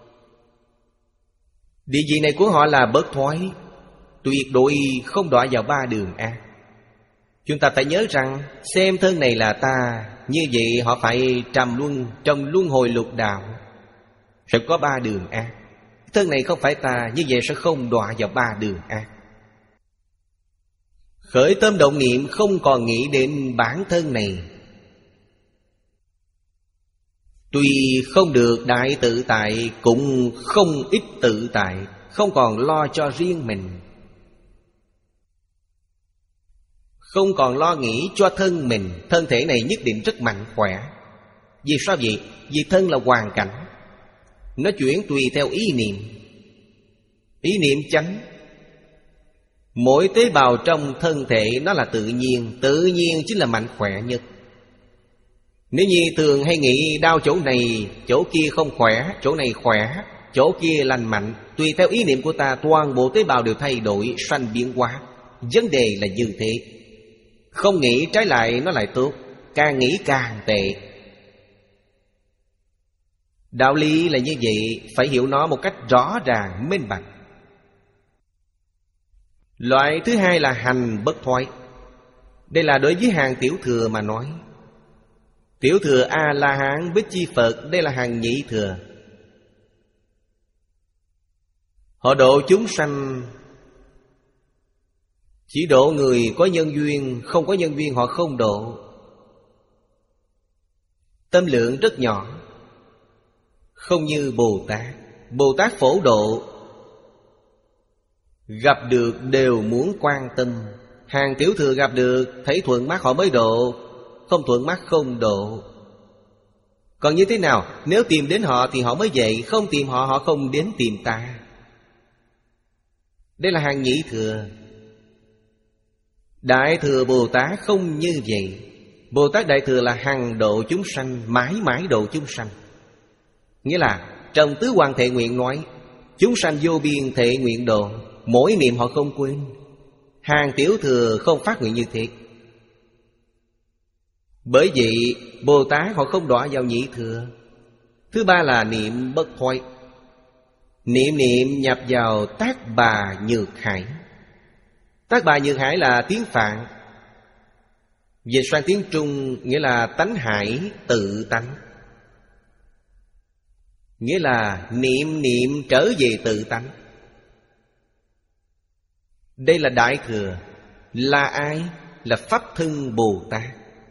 Địa vị này của họ là bất thoái, tuyệt đối không đọa vào ba đường ác. Chúng ta phải nhớ rằng xem thân này là ta, như vậy họ phải trầm luân trong luân hồi lục đạo, sẽ có ba đường ác. Thân này không phải ta, như vậy sẽ không đọa vào ba đường ác. Khởi tâm động niệm không còn nghĩ đến bản thân này, tuy không được đại tự tại, cũng không ít tự tại, không còn lo cho riêng mình, không còn lo nghĩ cho thân mình. Thân thể này nhất định rất mạnh khỏe. Vì sao vậy? Vì thân là hoàn cảnh, nó chuyển tùy theo ý niệm. Ý niệm chánh, mỗi tế bào trong thân thể nó là tự nhiên. Tự nhiên chính là mạnh khỏe nhất. Nếu như thường hay nghĩ đau chỗ này, chỗ kia không khỏe, chỗ này khỏe, chỗ kia lành mạnh, tùy theo ý niệm của ta, toàn bộ tế bào đều thay đổi, sanh biến hóa. Vấn đề là như thế. Không nghĩ trái lại nó lại tốt, càng nghĩ càng tệ. Đạo lý là như vậy, phải hiểu nó một cách rõ ràng, minh bạch. Loại thứ hai là hành bất thoái. Đây là đối với hàng tiểu thừa mà nói. Tiểu thừa A-la-hán, Bích Chi Phật, đây là hàng nhị thừa. Họ độ chúng sanh, chỉ độ người có nhân duyên, không có nhân duyên họ không độ. Tâm lượng rất nhỏ, không như Bồ Tát. Bồ Tát phổ độ, gặp được đều muốn quan tâm. Hàng tiểu thừa gặp được, thấy thuận mắt họ mới độ, không thuận mắt không độ. Còn như thế nào? Nếu tìm đến họ thì họ mới vậy, không tìm họ, họ không đến tìm ta. Đây là hàng nhị thừa. Đại thừa Bồ Tát không như vậy. Bồ Tát Đại thừa là hằng độ chúng sanh, mãi mãi độ chúng sanh. Nghĩa là trong Tứ Quan Thệ Nguyện nói, chúng sanh vô biên thệ nguyện độ, mỗi niệm họ không quên. Hàng tiểu thừa không phát nguyện như thế. Bởi vậy Bồ Tát họ không đọa vào nhị thừa. Thứ ba là niệm bất thoái. Niệm niệm nhập vào Tác Bà Nhược Hải. Tác Bà Nhược Hải là tiếng Phạn, dịch sang tiếng Trung nghĩa là tánh hải tự tánh. Nghĩa là niệm niệm trở về tự tánh. Đây là Đại thừa. Là ai? Là Pháp Thân Bồ Tát.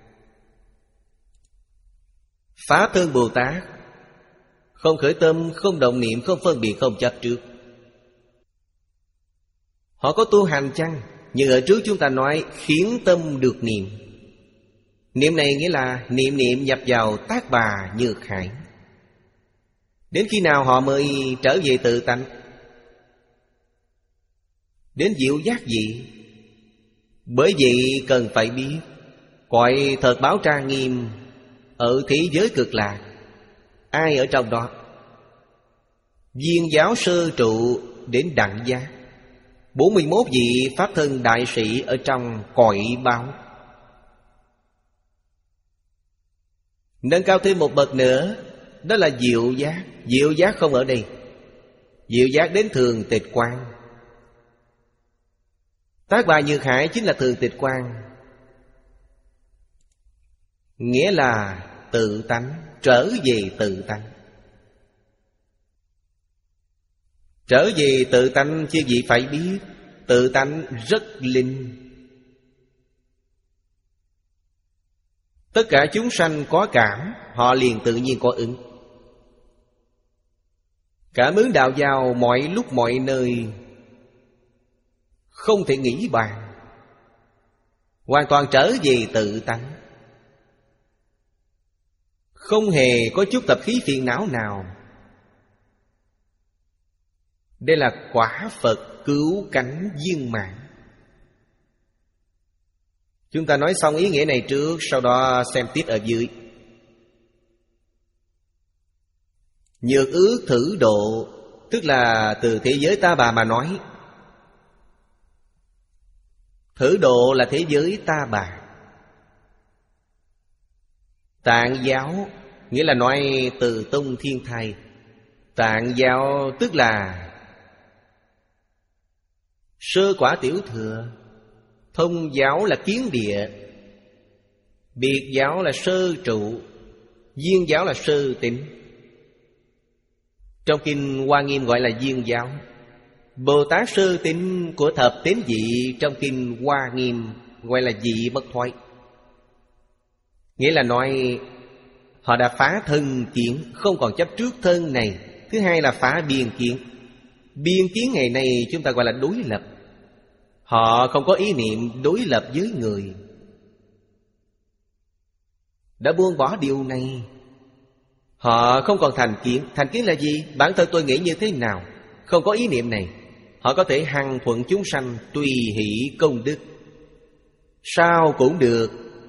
Pháp Thân Bồ Tát không khởi tâm, không động niệm, không phân biệt, không chấp trước. Họ có tu hành chăng? Như ở trước chúng ta nói, khiến tâm được niệm. Niệm này nghĩa là niệm niệm nhập vào Tác Bà Nhược Hải. Đến khi nào họ mới trở về tự tánh? Đến diệu giác gì? Bởi vậy cần phải biết, cõi thật báo trang nghiêm ở thế giới cực lạc, ai ở trong đó? Viên giáo sơ trụ đến đẳng giác, bốn mươi mốt vị Pháp Thân Đại Sĩ ở trong cõi báo. Nâng cao thêm một bậc nữa, đó là diệu giác. Diệu giác không ở đây. Diệu giác đến thường tịch quang. Tác Bà Nhược Hải chính là thường tịch quang, nghĩa là tự tánh, trở về tự tánh. Trở về tự tánh chứ gì phải biết, tự tánh rất linh. Tất cả chúng sanh có cảm, họ liền tự nhiên có ứng. Cảm ứng đạo giao mọi lúc mọi nơi, không thể nghĩ bàn, hoàn toàn trở về tự tánh, không hề có chút tập khí phiền não nào. Đây là quả Phật cứu cánh viên mãn. Chúng ta nói xong ý nghĩa này trước, sau đó xem tiếp ở dưới. Nhược ước thử độ, tức là từ thế giới ta bà mà nói. Thử độ là thế giới ta bà. Tạng giáo nghĩa là nói từ tông thiên thai. Tạng giáo tức là sơ quả tiểu thừa. Thông giáo là kiến địa. Biệt giáo là sơ trụ. Viên giáo là sơ tịnh. Trong kinh Hoa Nghiêm gọi là viên giáo. Bồ Tát sơ tịnh của thập tín vị trong kinh Hoa Nghiêm gọi là vị bất thoái. Nghĩa là nói họ đã phá thân kiến, không còn chấp trước thân này. Thứ hai là phá biên kiến. Biên kiến ngày nay chúng ta gọi là đối lập. Họ không có ý niệm đối lập với người, đã buông bỏ điều này. Họ không còn thành kiến. Thành kiến là gì? Bản thân tôi nghĩ như thế nào, không có ý niệm này. Họ có thể hằng thuận chúng sanh, tùy hỷ công đức, sao cũng được.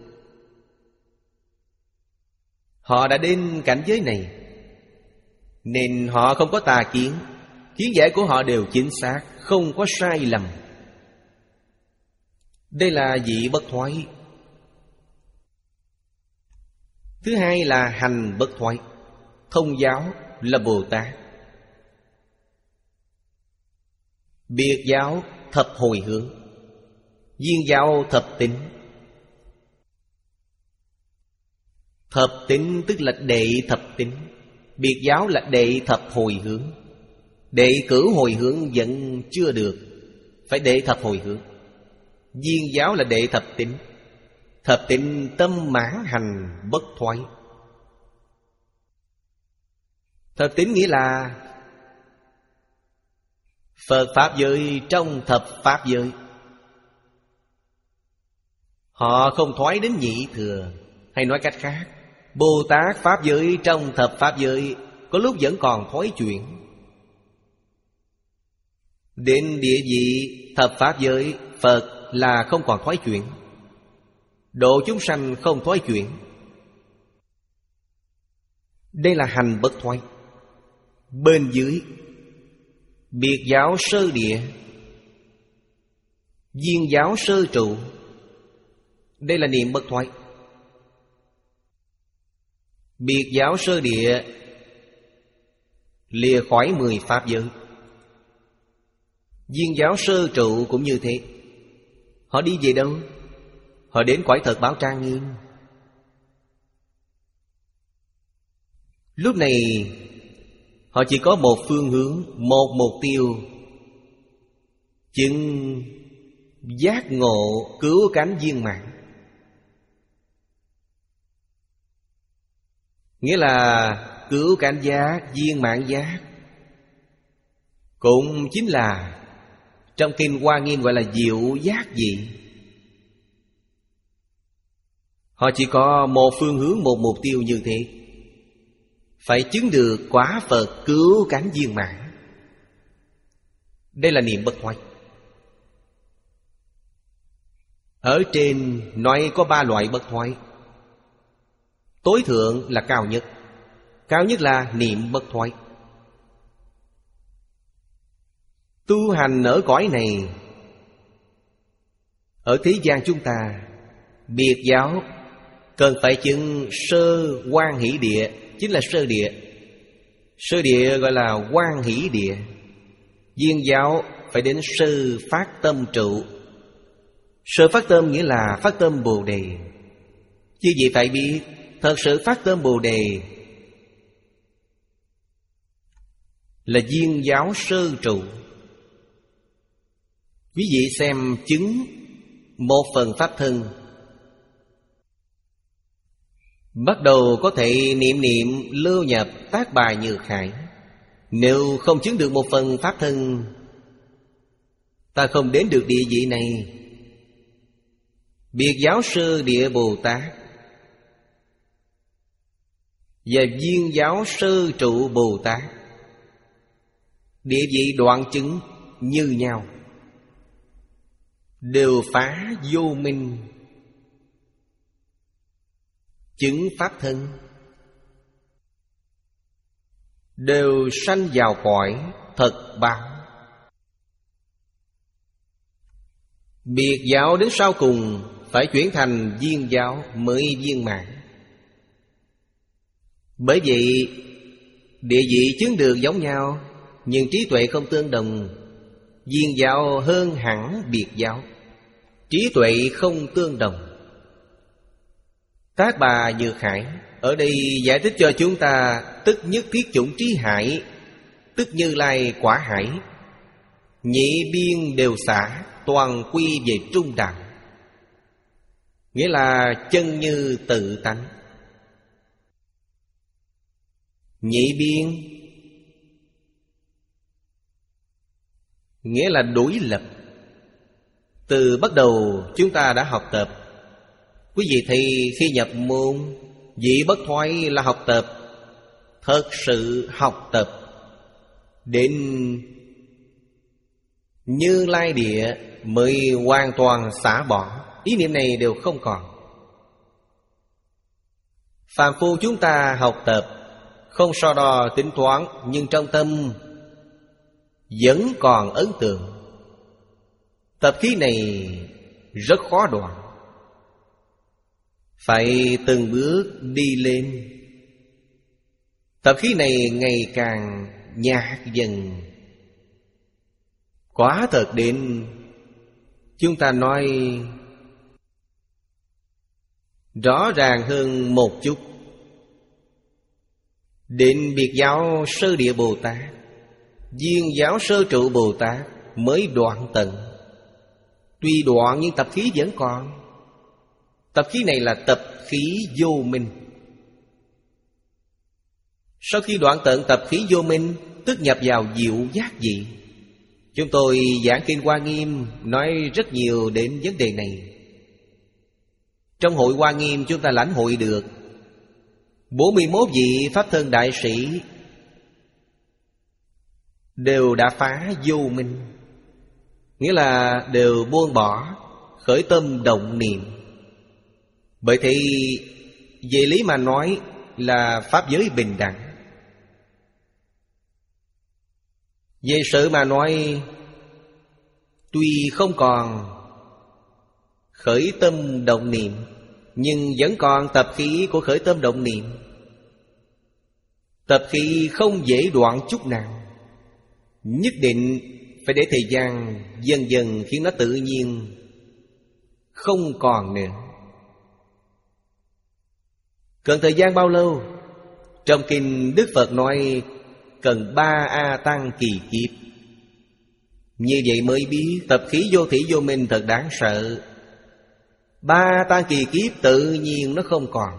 Họ đã đến cảnh giới này, nên họ không có tà kiến. Kiến giải của họ đều chính xác, không có sai lầm. Đây là vị bất thoái. Thứ hai là hành bất thoái. Thông giáo là Bồ Tát. Biệt giáo thập hồi hướng. Viên giáo thập tín. Thập tín tức là đệ thập tín. Biệt giáo là đệ thập hồi hướng. Đệ cửu hồi hướng vẫn chưa được, phải đệ thập hồi hướng. Viên giáo là đệ thập tín. Thập tín tâm mãn hành bất thoái. Thập tín nghĩa là Phật Pháp giới trong thập Pháp giới. Họ không thoái đến nhị thừa. Hay nói cách khác, Bồ Tát Pháp giới trong thập Pháp giới có lúc vẫn còn thoái chuyển. Đến địa vị thập Pháp giới, Phật là không còn thoái chuyển. Độ chúng sanh không thoái chuyển. Đây là hành bất thoái. Bên dưới biệt giáo sơ địa, viên giáo sơ trụ. Đây là niệm bất thoái. Biệt giáo sơ địa lìa khỏi mười pháp giới. Viên giáo sơ trụ cũng như thế. Họ đi về đâu? Họ đến cõi thật báo trang nghiêm. Lúc này họ chỉ có một phương hướng, một mục tiêu: chứng giác ngộ cứu cánh viên mãn. Nghĩa là cứu cánh giác, viên mãn giác. Cũng chính là trong kinh Hoa Nghiêm gọi là diệu giác vị. Họ chỉ có một phương hướng, một mục tiêu như thế, phải chứng được quả Phật cứu cánh viên mãn. Đây là niệm bất thoái. Ở trên nói có ba loại bất thoái. Tối thượng là cao nhất. Cao nhất là niệm bất thoái. Tu hành ở cõi này, ở thế gian chúng ta, biệt giáo cần phải chứng sơ quan hỷ địa, chính là sơ địa. Sơ địa gọi là quan hỷ địa. Viên giáo phải đến sơ phát tâm trụ. Sơ phát tâm nghĩa là phát tâm Bồ Đề. Chứ gì phải biết, thật sự phát tâm Bồ Đề là viên giáo sơ trụ. Quý vị xem chứng một phần pháp thân, bắt đầu có thể niệm niệm lưu nhập tác bài Nhược Hải. Nếu không chứng được một phần pháp thân, ta không đến được địa vị này. Biệt giáo sơ địa Bồ Tát và viên giáo sơ trụ Bồ Tát, địa vị đoạn chứng như nhau, đều phá vô minh, chứng pháp thân. đều sanh vào cõi thật báo. Biệt giáo đến sau cùng phải chuyển thành viên giáo mới viên mãn. Bởi vậy địa vị chứng được giống nhau, nhưng trí tuệ không tương đồng. Viên giáo hơn hẳn biệt giáo, trí tuệ không tương đồng. Tác Bà Nhược Hải ở đây giải thích cho chúng ta tức nhất thiết chủng trí hải, tức Như Lai quả hải, nhị biên đều xả, toàn quy về trung đạo. Nghĩa là chân như tự tánh. Nhị biên nghĩa là đối lập. Từ bắt đầu chúng ta đã học tập. Quý vị thì khi nhập môn, vị bất thoái là học tập, thật sự học tập đến Như Lai địa mới hoàn toàn xả bỏ. Ý niệm này đều không còn. Phàm phu chúng ta học tập không so đo tính toán, nhưng trong tâm vẫn còn ấn tượng. Tập khí này rất khó đoạn, phải từng bước đi lên. Tập khí này ngày càng nhạt dần. Quả thật đến chúng ta nói rõ ràng hơn một chút, đến biệt giáo Sơ Địa Bồ Tát, viên giáo Sơ Trụ Bồ Tát mới đoạn tận. Tuy đoạn nhưng tập khí vẫn còn. Tập khí này là tập khí vô minh. Sau khi đoạn tận tập khí vô minh, tức nhập vào diệu giác vị. Chúng tôi giảng kinh Hoa Nghiêm nói rất nhiều đến vấn đề này. Trong hội Hoa Nghiêm chúng ta lãnh hội được bốn mươi mốt vị Pháp Thân Đại Sĩ đều đã phá vô minh. Nghĩa là đều buông bỏ, khởi tâm động niệm. Bởi thì về lý mà nói là pháp giới bình đẳng. Về sự mà nói, tuy không còn khởi tâm động niệm, nhưng vẫn còn tập khí của khởi tâm động niệm. Tập khí không dễ đoạn chút nào. Nhất định phải để thời gian dần dần khiến nó tự nhiên không còn nữa. Cần thời gian bao lâu? Trong kinh Đức Phật nói cần ba A Tăng kỳ kiếp. Như vậy mới biết tập khí vô thỉ vô minh thật đáng sợ. Ba tăng kỳ kiếp tự nhiên nó không còn.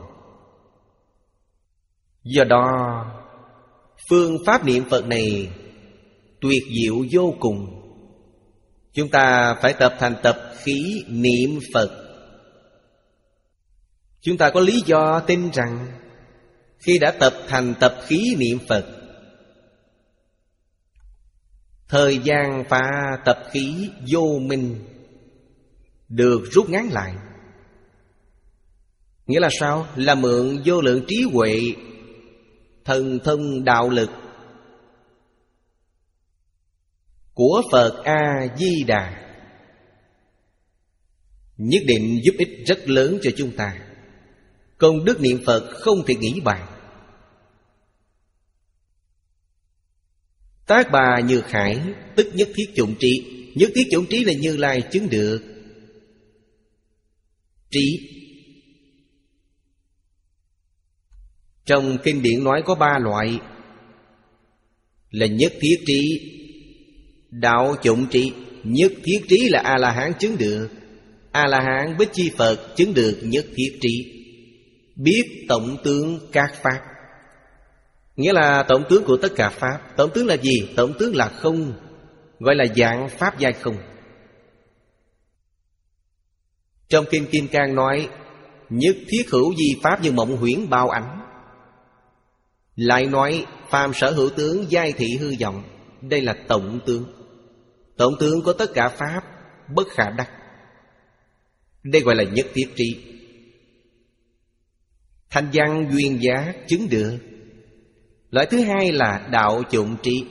Do đó phương pháp niệm Phật này tuyệt diệu vô cùng. Chúng ta phải tập thành tập khí niệm Phật. Chúng ta có lý do tin rằng khi đã tập thành tập khí niệm Phật, thời gian phá tập khí vô minh được rút ngắn lại. Nghĩa là sao? Là mượn vô lượng trí huệ, thần thông đạo lực của Phật A-di-đà, nhất định giúp ích rất lớn cho chúng ta. Công đức niệm Phật không thể nghĩ bàn. Tác Bà Nhược Hải tức nhất thiết chủng trí. Nhất thiết chủng trí là Như Lai chứng được. Trí trong kinh điển nói có ba loại, là nhất thiết trí, đạo chủng trí. Nhất thiết trí là A-la-hán chứng được. A-la-hán Bích Chi Phật chứng được nhất thiết trí, biết tổng tướng các pháp. Nghĩa là tổng tướng của tất cả pháp. Tổng tướng là gì? Tổng tướng là không, gọi là dạng pháp giai không. Trong kinh Kim Cang nói nhất thiết hữu di pháp như mộng huyễn bao ảnh. Lại nói phàm sở hữu tướng giai thị hư vọng. Đây là tổng tướng. Tổng tướng của tất cả pháp bất khả đắc. Đây gọi là nhất thiết trí. Thanh văn duyên giác chứng được Loại thứ hai là đạo chủng trí,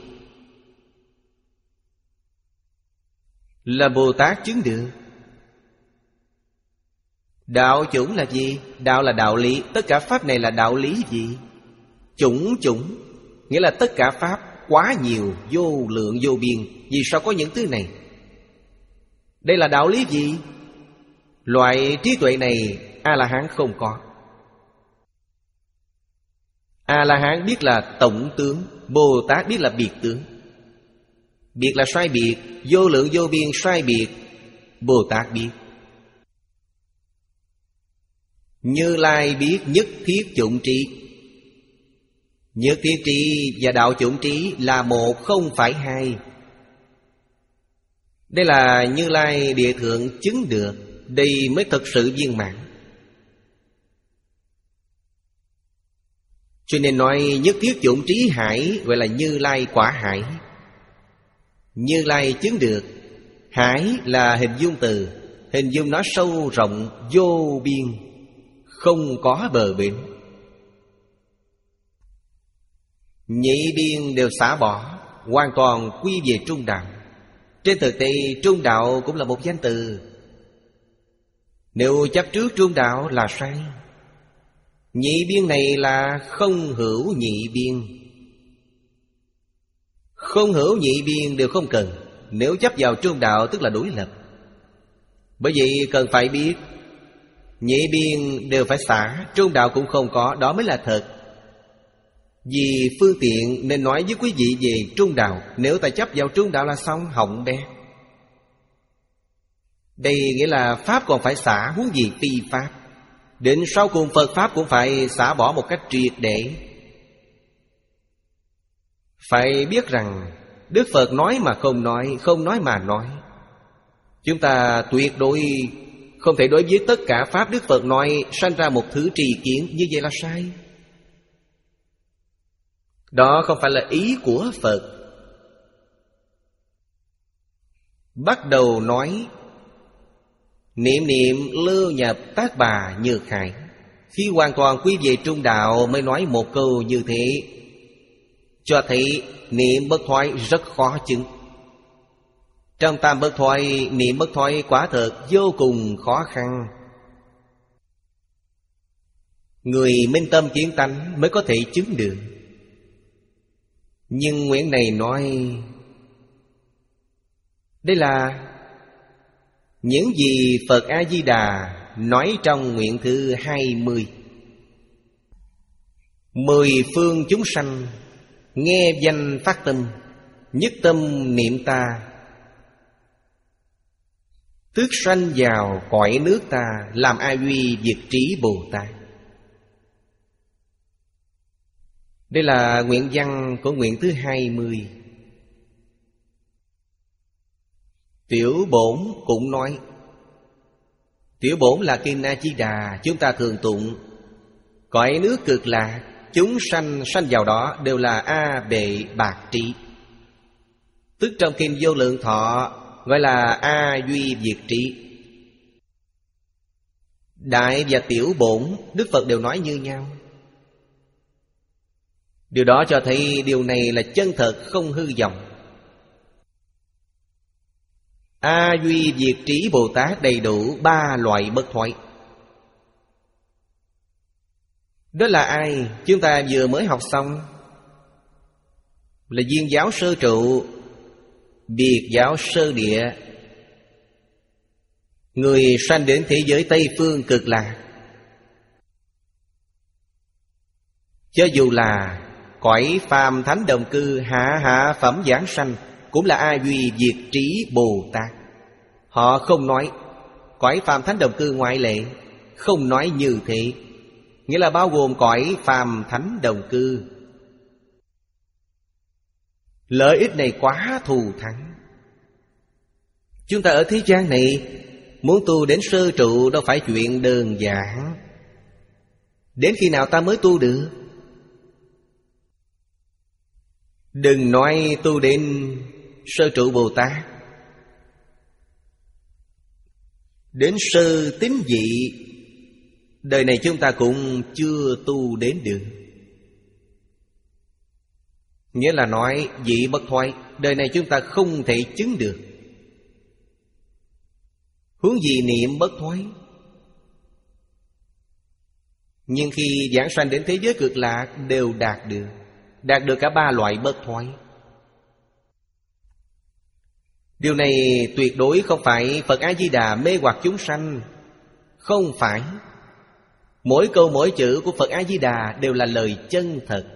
là Bồ Tát chứng được. Đạo chủng là gì? Đạo là đạo lý. Tất cả pháp này là đạo lý gì? Chủng chủng, nghĩa là tất cả pháp quá nhiều, vô lượng vô biên. Vì sao có những thứ này? Đây là đạo lý gì? Loại trí tuệ này A-la-hán không có. A-la-hán biết là tổng tướng, Bồ Tát biết là biệt tướng. Biệt là sai biệt, vô lượng vô biên sai biệt, Bồ Tát biết. Như Lai biết nhất thiết chủng trí. Nhất thiết trí và đạo chủng trí là một, không phải hai. Đây là Như Lai Địa Thượng chứng được. Đây mới thật sự viên mãn. Cho nên nói nhất thiết chủng trí hải gọi là Như Lai quả hải. Như Lai chứng được. Hải là hình dung từ, hình dung nó sâu rộng vô biên, không có bờ bến. Nhị biên đều xả bỏ, hoàn toàn quy về trung đạo. Trên thực tế trung đạo cũng là một danh từ. Nếu chấp trước trung đạo là sai. Nhị biên này là không hữu nhị biên. Không hữu nhị biên đều không cần. Nếu chấp vào trung đạo tức là đối lập. Bởi vậy cần phải biết nhị biên đều phải xả, trung đạo cũng không có, đó mới là thật. Vì phương tiện nên nói với quý vị về trung đạo. Nếu ta chấp vào trung đạo là xong, hỏng bét. Đây nghĩa là pháp còn phải xả, huống gì phi pháp. Đến sau cùng Phật pháp cũng phải xả bỏ một cách triệt để. Phải biết rằng Đức Phật nói mà không nói, không nói mà nói. Chúng ta tuyệt đối không thể đối với tất cả pháp Đức Phật nói sanh ra một thứ trì kiến, như vậy là sai. Đó không phải là ý của Phật. Bắt đầu nói niệm niệm lưu nhập tác bà Nhược Hải. Khi hoàn toàn quy về trung đạo mới nói một câu như thế, cho thấy niệm bất thoái rất khó chứng. Trong tam bất thoái, niệm bất thoái quả thật vô cùng khó khăn. Người minh tâm kiến tánh mới có thể chứng được. Nhưng nguyện này nói đây là những gì Phật A-di-đà nói trong nguyện thứ hai mươi. Mười phương chúng sanh nghe danh phát tâm, nhất tâm niệm ta, tức sanh vào cõi nước ta, làm A Duy Diệt Trí Bồ Tát. Đây là nguyện văn của nguyện thứ hai mươi. Tiểu bổn cũng nói. Tiểu bổn là kinh A-di-đà chúng ta thường tụng. Cõi nước cực lạc, chúng sanh sanh vào đó đều là A Bệ Bạc Trí. Tức trong kinh Vô Lượng Thọ gọi là A Duy Diệt Trí. Đại và tiểu bổn Đức Phật đều nói như nhau. Điều đó cho thấy điều này là chân thật, không hư vọng. A Duy Diệt Trí Bồ Tát đầy đủ ba loại bất thoái. Đó là ai? Chúng ta vừa mới học xong. Là Viên giáo sơ trụ, Biệt giáo sơ địa. Người sanh đến thế giới Tây Phương cực lạc. Cho dù là cõi phàm thánh đồng cư, hạ hạ phẩm giảng sanh, cũng là A Duy Diệt Trí Bồ Tát. Họ không nói cõi phàm thánh đồng cư ngoại lệ, không nói như thế, nghĩa là bao gồm cõi phàm thánh đồng cư. Lợi ích này quá thù thắng. Chúng ta ở thế gian này muốn tu đến sơ trụ đâu phải chuyện đơn giản. Đến khi nào ta mới tu được? Đừng nói tu đến sơ trụ Bồ Tát, đến sơ tín vị, đời này chúng ta cũng chưa tu đến được. Nghĩa là nói vị bất thoái, đời này chúng ta không thể chứng được. Huống gì niệm bất thoái. Nhưng khi giảng sanh đến thế giới cực lạc đều đạt được. Đạt được cả ba loại bất thoái. Điều này tuyệt đối không phải Phật A-di-đà mê hoặc chúng sanh. Không phải. Mỗi câu mỗi chữ của Phật A-di-đà đều là lời chân thật.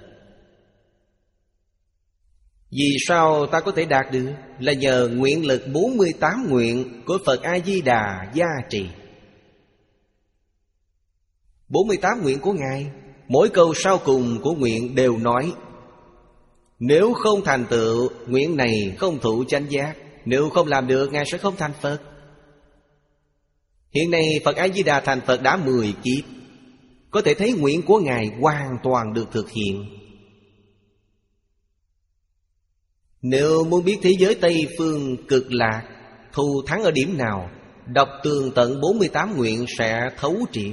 Vì sao ta có thể đạt được? Là nhờ nguyện lực bốn mươi tám nguyện của Phật A-di-đà gia trì. bốn mươi tám nguyện của Ngài, mỗi câu sau cùng của nguyện đều nói: nếu không thành tựu nguyện này không thụ chánh giác, nếu không làm được Ngài sẽ không thành Phật. Hiện nay Phật A-di-đà thành Phật đã mười kiếp. Có thể thấy nguyện của Ngài hoàn toàn được thực hiện. Nếu muốn biết thế giới Tây Phương cực lạc thù thắng ở điểm nào, đọc tường tận bốn mươi tám nguyện sẽ thấu triệt.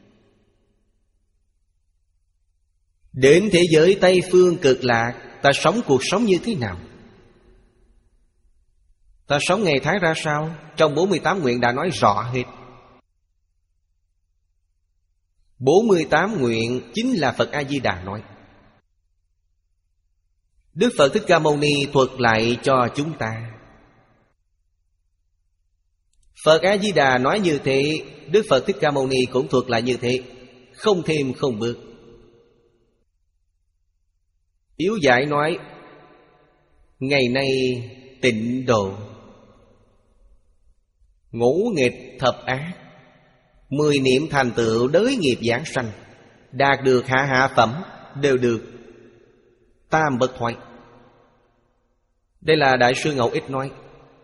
Đến thế giới Tây Phương cực lạc, ta sống cuộc sống như thế nào? Ta sống ngày tháng ra sao? Trong bốn mươi tám nguyện đã nói rõ hết. bốn mươi tám nguyện chính là Phật A-di-đà nói. Đức Phật Thích Ca Mâu Ni thuật lại cho chúng ta. Phật A-di-đà nói như thế, Đức Phật Thích Ca Mâu Ni cũng thuật lại như thế, không thêm không bớt. Yếu giải nói: ngày nay tịnh độ, ngũ nghịch thập ác, mười niệm thành tựu đới nghiệp giảng sanh, đạt được hạ hạ phẩm đều được tam bất thoái. Đây là Đại sư Ngẫu Ích nói.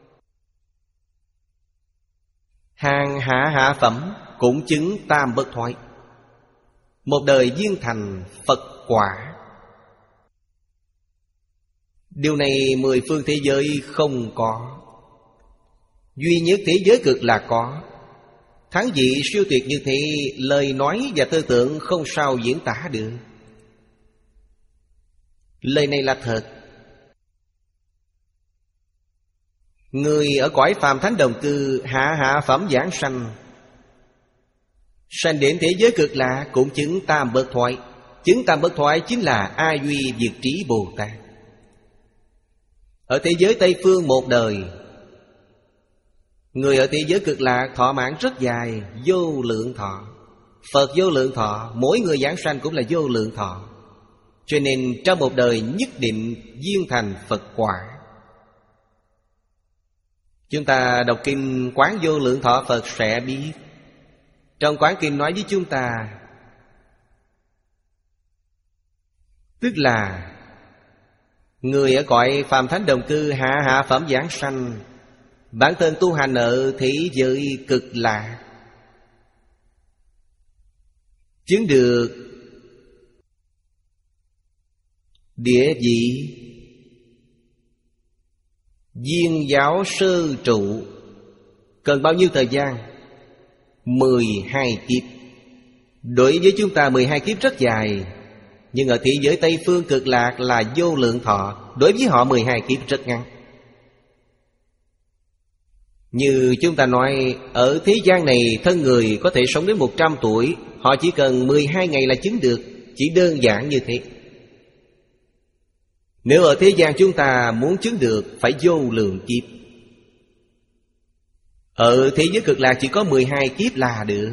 Hàng hạ hạ phẩm cũng chứng tam bất thoái. Một đời viên thành Phật quả. Điều này mười phương thế giới không có, duy nhất thế giới cực là có. Thắng vị siêu tuyệt như thế, lời nói và tư tưởng không sao diễn tả được. Lời này là thật. Người ở cõi phàm thánh đồng cư hạ hạ phẩm giảng sanh, sanh đến thế giới cực lạc cũng chứng tam bất thoái. Chứng tam bất thoái chính là A Duy Diệt Trí Bồ Tát. Ở thế giới Tây Phương một đời, người ở thế giới cực lạc thọ mạng rất dài, vô lượng thọ. Phật vô lượng thọ, mỗi người giảng sanh cũng là vô lượng thọ. Cho nên trong một đời nhất định viên thành Phật quả. Chúng ta đọc kinh Quán Vô Lượng Thọ Phật sẽ biết. Trong Quán Kinh nói với chúng ta, tức là người ở cõi phàm thánh đồng cư hạ hạ phẩm giảng sanh, bản thân tu hành ở thế giới cực lạc, chứng được địa vị viên giáo sư trụ. Cần bao nhiêu thời gian? Mười hai kiếp. Đối với chúng ta mười hai kiếp rất dài, nhưng ở thế giới Tây Phương cực lạc là vô lượng thọ. Đối với họ mười hai kiếp rất ngắn. Như chúng ta nói, ở thế gian này thân người có thể sống đến một trăm tuổi, họ chỉ cần mười hai ngày là chứng được. Chỉ đơn giản như thế. Nếu ở thế gian chúng ta muốn chứng được phải vô lượng kiếp. Ở thế giới cực lạc chỉ có mười hai kiếp là được.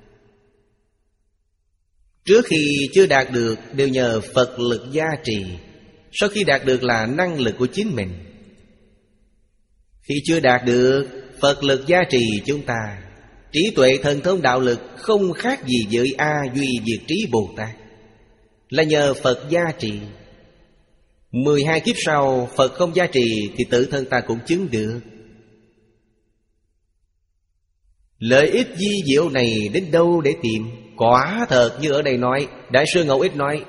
Trước khi chưa đạt được đều nhờ Phật lực gia trì. Sau khi đạt được là năng lực của chính mình. Khi chưa đạt được, Phật lực gia trì chúng ta. Trí tuệ thần thông đạo lực không khác gì với A Duy Diệt Trí Bồ Tát. Là nhờ Phật gia trì. Mười hai kiếp sau Phật không gia trì thì tự thân ta cũng chứng được. Lợi ích vi diệu này đến đâu để tìm? Quả thật như ở đây nói, Đại sư Ngẫu Ích nói,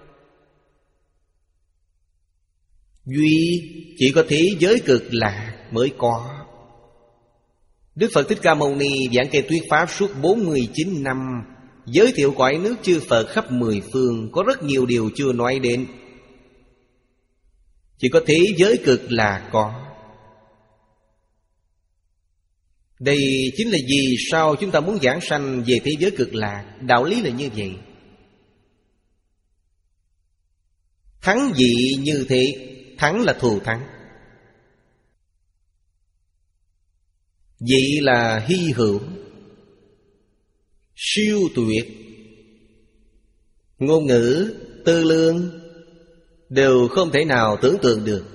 duy chỉ có thế giới cực lạc mới có. Đức Phật Thích Ca Mâu Ni giảng kệ thuyết pháp suốt bốn mươi chín năm, giới thiệu cõi nước chư Phật khắp mười phương, có rất nhiều điều chưa nói đến. Chỉ có thế giới cực là có. Đây chính là vì sao chúng ta muốn giảng sanh về thế giới cực lạc. Đạo lý là như vậy. Thắng vị như thế. Thắng là thù thắng. Vị là hy hữu, siêu tuyệt. Ngôn ngữ, tư lương đều không thể nào tưởng tượng được.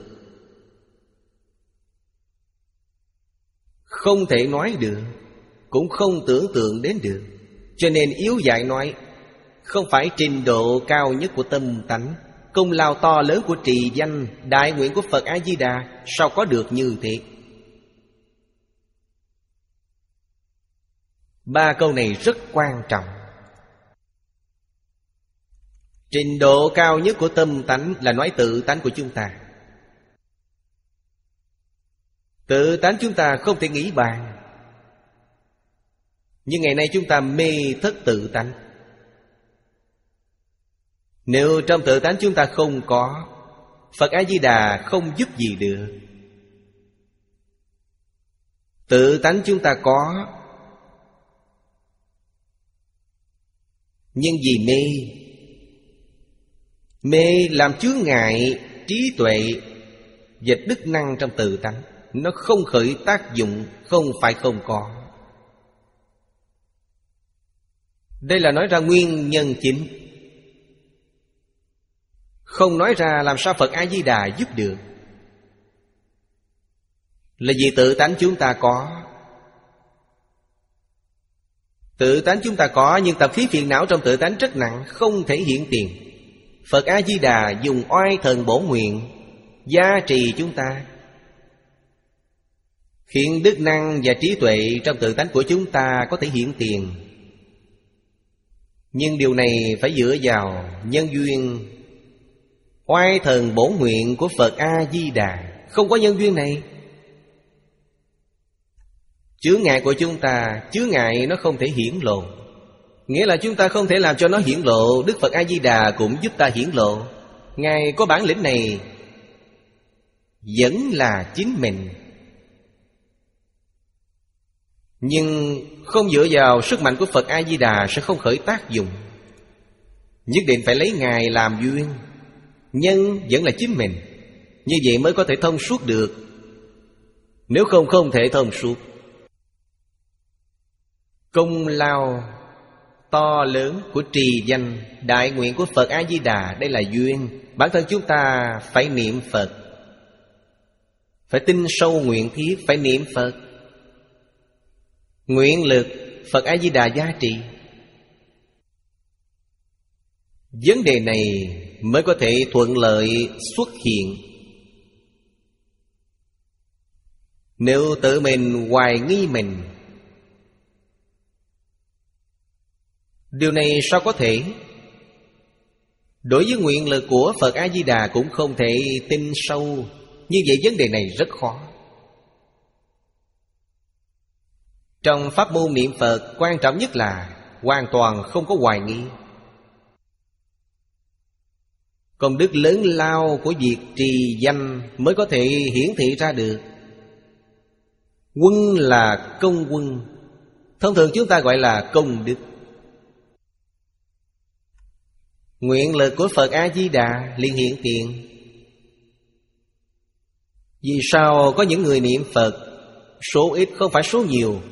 Không thể nói được, cũng không tưởng tượng đến được. Cho nên yếu dại nói, không phải trình độ cao nhất của tâm tánh, công lao to lớn của trì danh, đại nguyện của Phật A-di-đà, sao có được như thế? Ba câu này rất quan trọng. Trình độ cao nhất của tâm tánh là nói tự tánh của chúng ta. Tự tánh chúng ta không thể nghĩ bàn. Nhưng ngày nay chúng ta mê thất tự tánh. Nếu trong tự tánh chúng ta không có, Phật A-di-đà không giúp gì được. Tự tánh chúng ta có, nhưng vì mê, mê làm chướng ngại trí tuệ và đức năng trong tự tánh. Nó không khởi tác dụng, không phải không có. Đây là nói ra nguyên nhân chính. Không nói ra làm sao Phật A-di-đà giúp được. Là vì tự tánh chúng ta có. Tự tánh chúng ta có, nhưng tập khí phiền não trong tự tánh rất nặng, không thể hiện tiền. Phật A-di-đà dùng oai thần bổ nguyện gia trì chúng ta, khiến đức năng và trí tuệ trong tự tánh của chúng ta có thể hiện tiền. Nhưng điều này phải dựa vào nhân duyên oai thần bổ nguyện của Phật A-di-đà. Không có nhân duyên này, chướng ngại của chúng ta, chướng ngại nó không thể hiển lộ. Nghĩa là chúng ta không thể làm cho nó hiển lộ. Đức Phật A-di-đà cũng giúp ta hiển lộ. Ngài có bản lĩnh này, vẫn là chính mình. Nhưng không dựa vào sức mạnh của Phật A-di-đà sẽ không khởi tác dụng. Nhất định phải lấy Ngài làm duyên. Nhân vẫn là chính mình. Như vậy mới có thể thông suốt được. Nếu không, không thể thông suốt. Công lao to lớn của trì danh, đại nguyện của Phật A-di-đà, đây là duyên. Bản thân chúng ta phải niệm Phật, phải tin sâu nguyện thiết, phải niệm Phật. Nguyện lực Phật A-di-đà gia trì. Vấn đề này mới có thể thuận lợi xuất hiện. Nếu tự mình hoài nghi mình, điều này sao có thể? Đối với nguyện lực của Phật A-di-đà cũng không thể tin sâu. Như vậy vấn đề này rất khó. Trong pháp môn niệm Phật, quan trọng nhất là hoàn toàn không có hoài nghi. Công đức lớn lao của việc trì danh mới có thể hiển thị ra được. Quân là công quân, thông thường chúng ta gọi là công đức. Nguyện lực của Phật A-di-đà liền hiện tiền. Vì sao có những người niệm Phật số ít không phải số nhiều?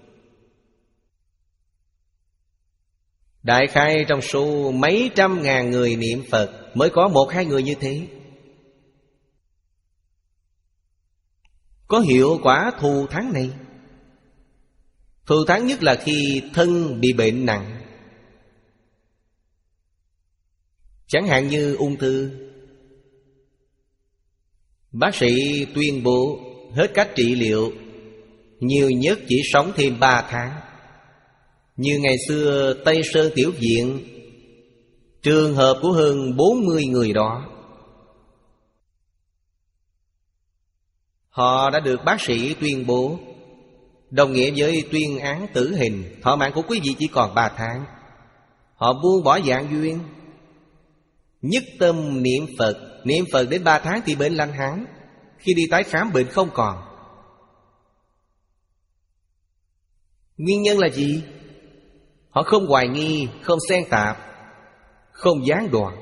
Đại khái trong số mấy trăm ngàn người niệm Phật mới có một hai người như thế. Có hiệu quả thù thắng này. Thù thắng nhất là khi thân bị bệnh nặng. Chẳng hạn như ung thư, bác sĩ tuyên bố hết cách trị liệu, nhiều nhất chỉ sống thêm ba tháng. Như ngày xưa Tây Sơn Tiểu Viện, trường hợp của hơn bốn mươi người đó, họ đã được bác sĩ tuyên bố, đồng nghĩa với tuyên án tử hình. Thọ mạng của quý vị chỉ còn ba tháng. Họ buông bỏ dạng duyên, nhất tâm niệm Phật. Niệm Phật đến ba tháng thì bệnh lành hẳn. Khi đi tái khám bệnh không còn. Nguyên nhân là gì? Họ không hoài nghi, không xen tạp, không gián đoạn.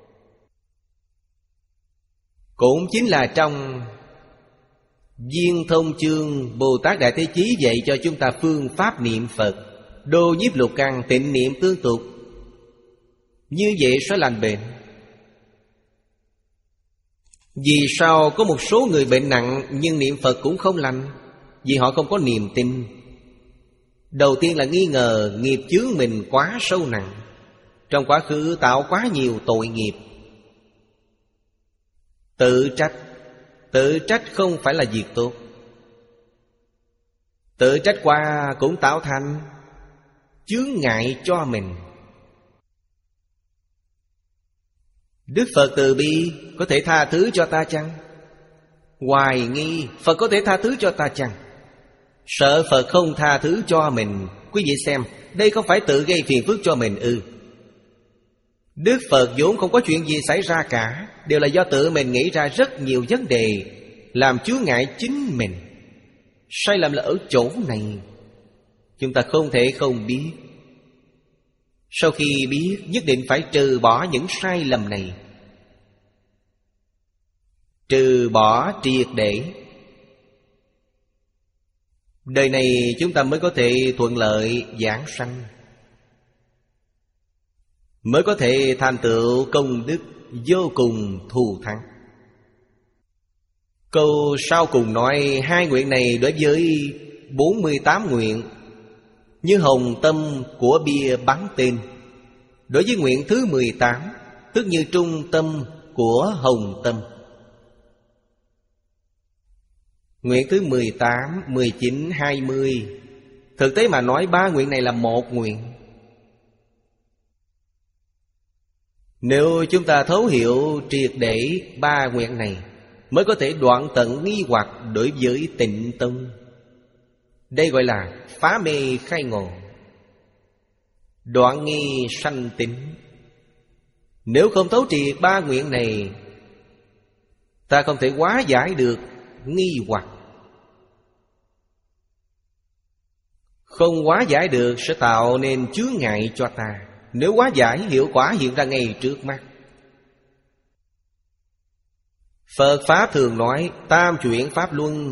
Cũng chính là trong Viên Thông Chương, Bồ Tát Đại Thế Chí dạy cho chúng ta phương pháp niệm Phật. Đô nhiếp lục căn, tịnh niệm tương tục. Như vậy sẽ lành bệnh. Vì sao có một số người bệnh nặng nhưng niệm Phật cũng không lành? Vì họ không có niềm tin. Đầu tiên là nghi ngờ nghiệp chướng mình quá sâu nặng. Trong quá khứ tạo quá nhiều tội nghiệp. Tự trách. Tự trách không phải là việc tốt. Tự trách qua cũng tạo thành chướng ngại cho mình. Đức Phật từ bi có thể tha thứ cho ta chăng? Hoài nghi Phật có thể tha thứ cho ta chăng? Sợ Phật không tha thứ cho mình. Quý vị xem, đây không phải tự gây phiền phức cho mình ư? Đức Phật vốn không có chuyện gì xảy ra cả. Đều là do tự mình nghĩ ra rất nhiều vấn đề làm chướng ngại chính mình. Sai lầm là ở chỗ này. Chúng ta không thể không biết. Sau khi biết, nhất định phải trừ bỏ những sai lầm này. Trừ bỏ triệt để. Đời này chúng ta mới có thể thuận lợi giảng sanh, mới có thể thành tựu công đức vô cùng thù thắng. Câu sau cùng nói hai nguyện này đối với bốn mươi tám nguyện như hồng tâm của bia bắn tên. Đối với nguyện thứ mười tám, tức như trung tâm của hồng tâm. Nguyện thứ mười tám, mười chín, hai mươi. Thực tế mà nói ba nguyện này là một nguyện. Nếu chúng ta thấu hiểu triệt để ba nguyện này, mới có thể đoạn tận nghi hoặc đối với Tịnh Tông. Đây gọi là phá mê khai ngộ, đoạn nghi sanh tín. Nếu không thấu triệt ba nguyện này, ta không thể hóa giải được nghi hoặc. Không hóa giải được sẽ tạo nên chướng ngại cho ta. Nếu hóa giải, hiệu quả hiện ra ngay trước mắt. Phật Pháp thường nói tam chuyển Pháp Luân.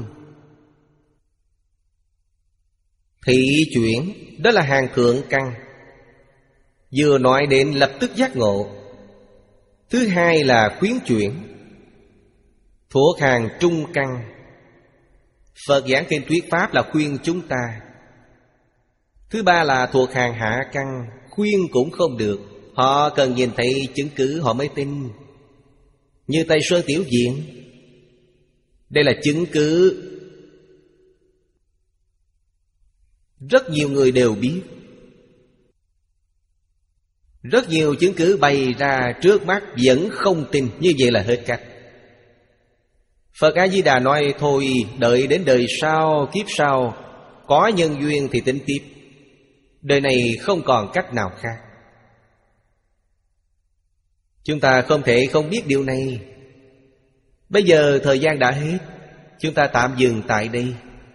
Thị chuyển, đó là hàng thượng căn. Vừa nói đến lập tức giác ngộ. Thứ hai là khuyến chuyển, thuộc hàng trung căn. Phật giảng kinh thuyết Pháp là khuyên chúng ta. Thứ ba là thuộc hàng hạ căn, khuyên cũng không được. Họ cần nhìn thấy chứng cứ họ mới tin. Như Tây Sơn Tiểu Viện, đây là chứng cứ rất nhiều người đều biết. Rất nhiều chứng cứ bày ra trước mắt vẫn không tin. Như vậy là hết cách. Phật A-di-đà nói thôi, đợi đến đời sau, kiếp sau có nhân duyên thì tính tiếp. Đời này không còn cách nào khác. Chúng ta không thể không biết điều này. Bây giờ thời gian đã hết, chúng ta tạm dừng tại đây.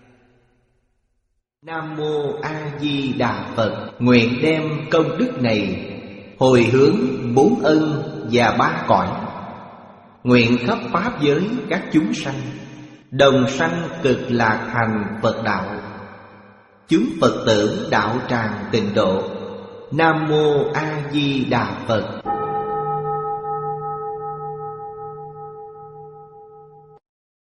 Nam Mô A Di Đà Phật. Nguyện đem công đức này hồi hướng bốn ân và ba cõi. Nguyện khắp pháp giới các chúng sanh đồng sanh cực lạc thành Phật đạo. Chúng Phật tử đạo tràng tịnh độ. Nam Mô A Di Đà Phật.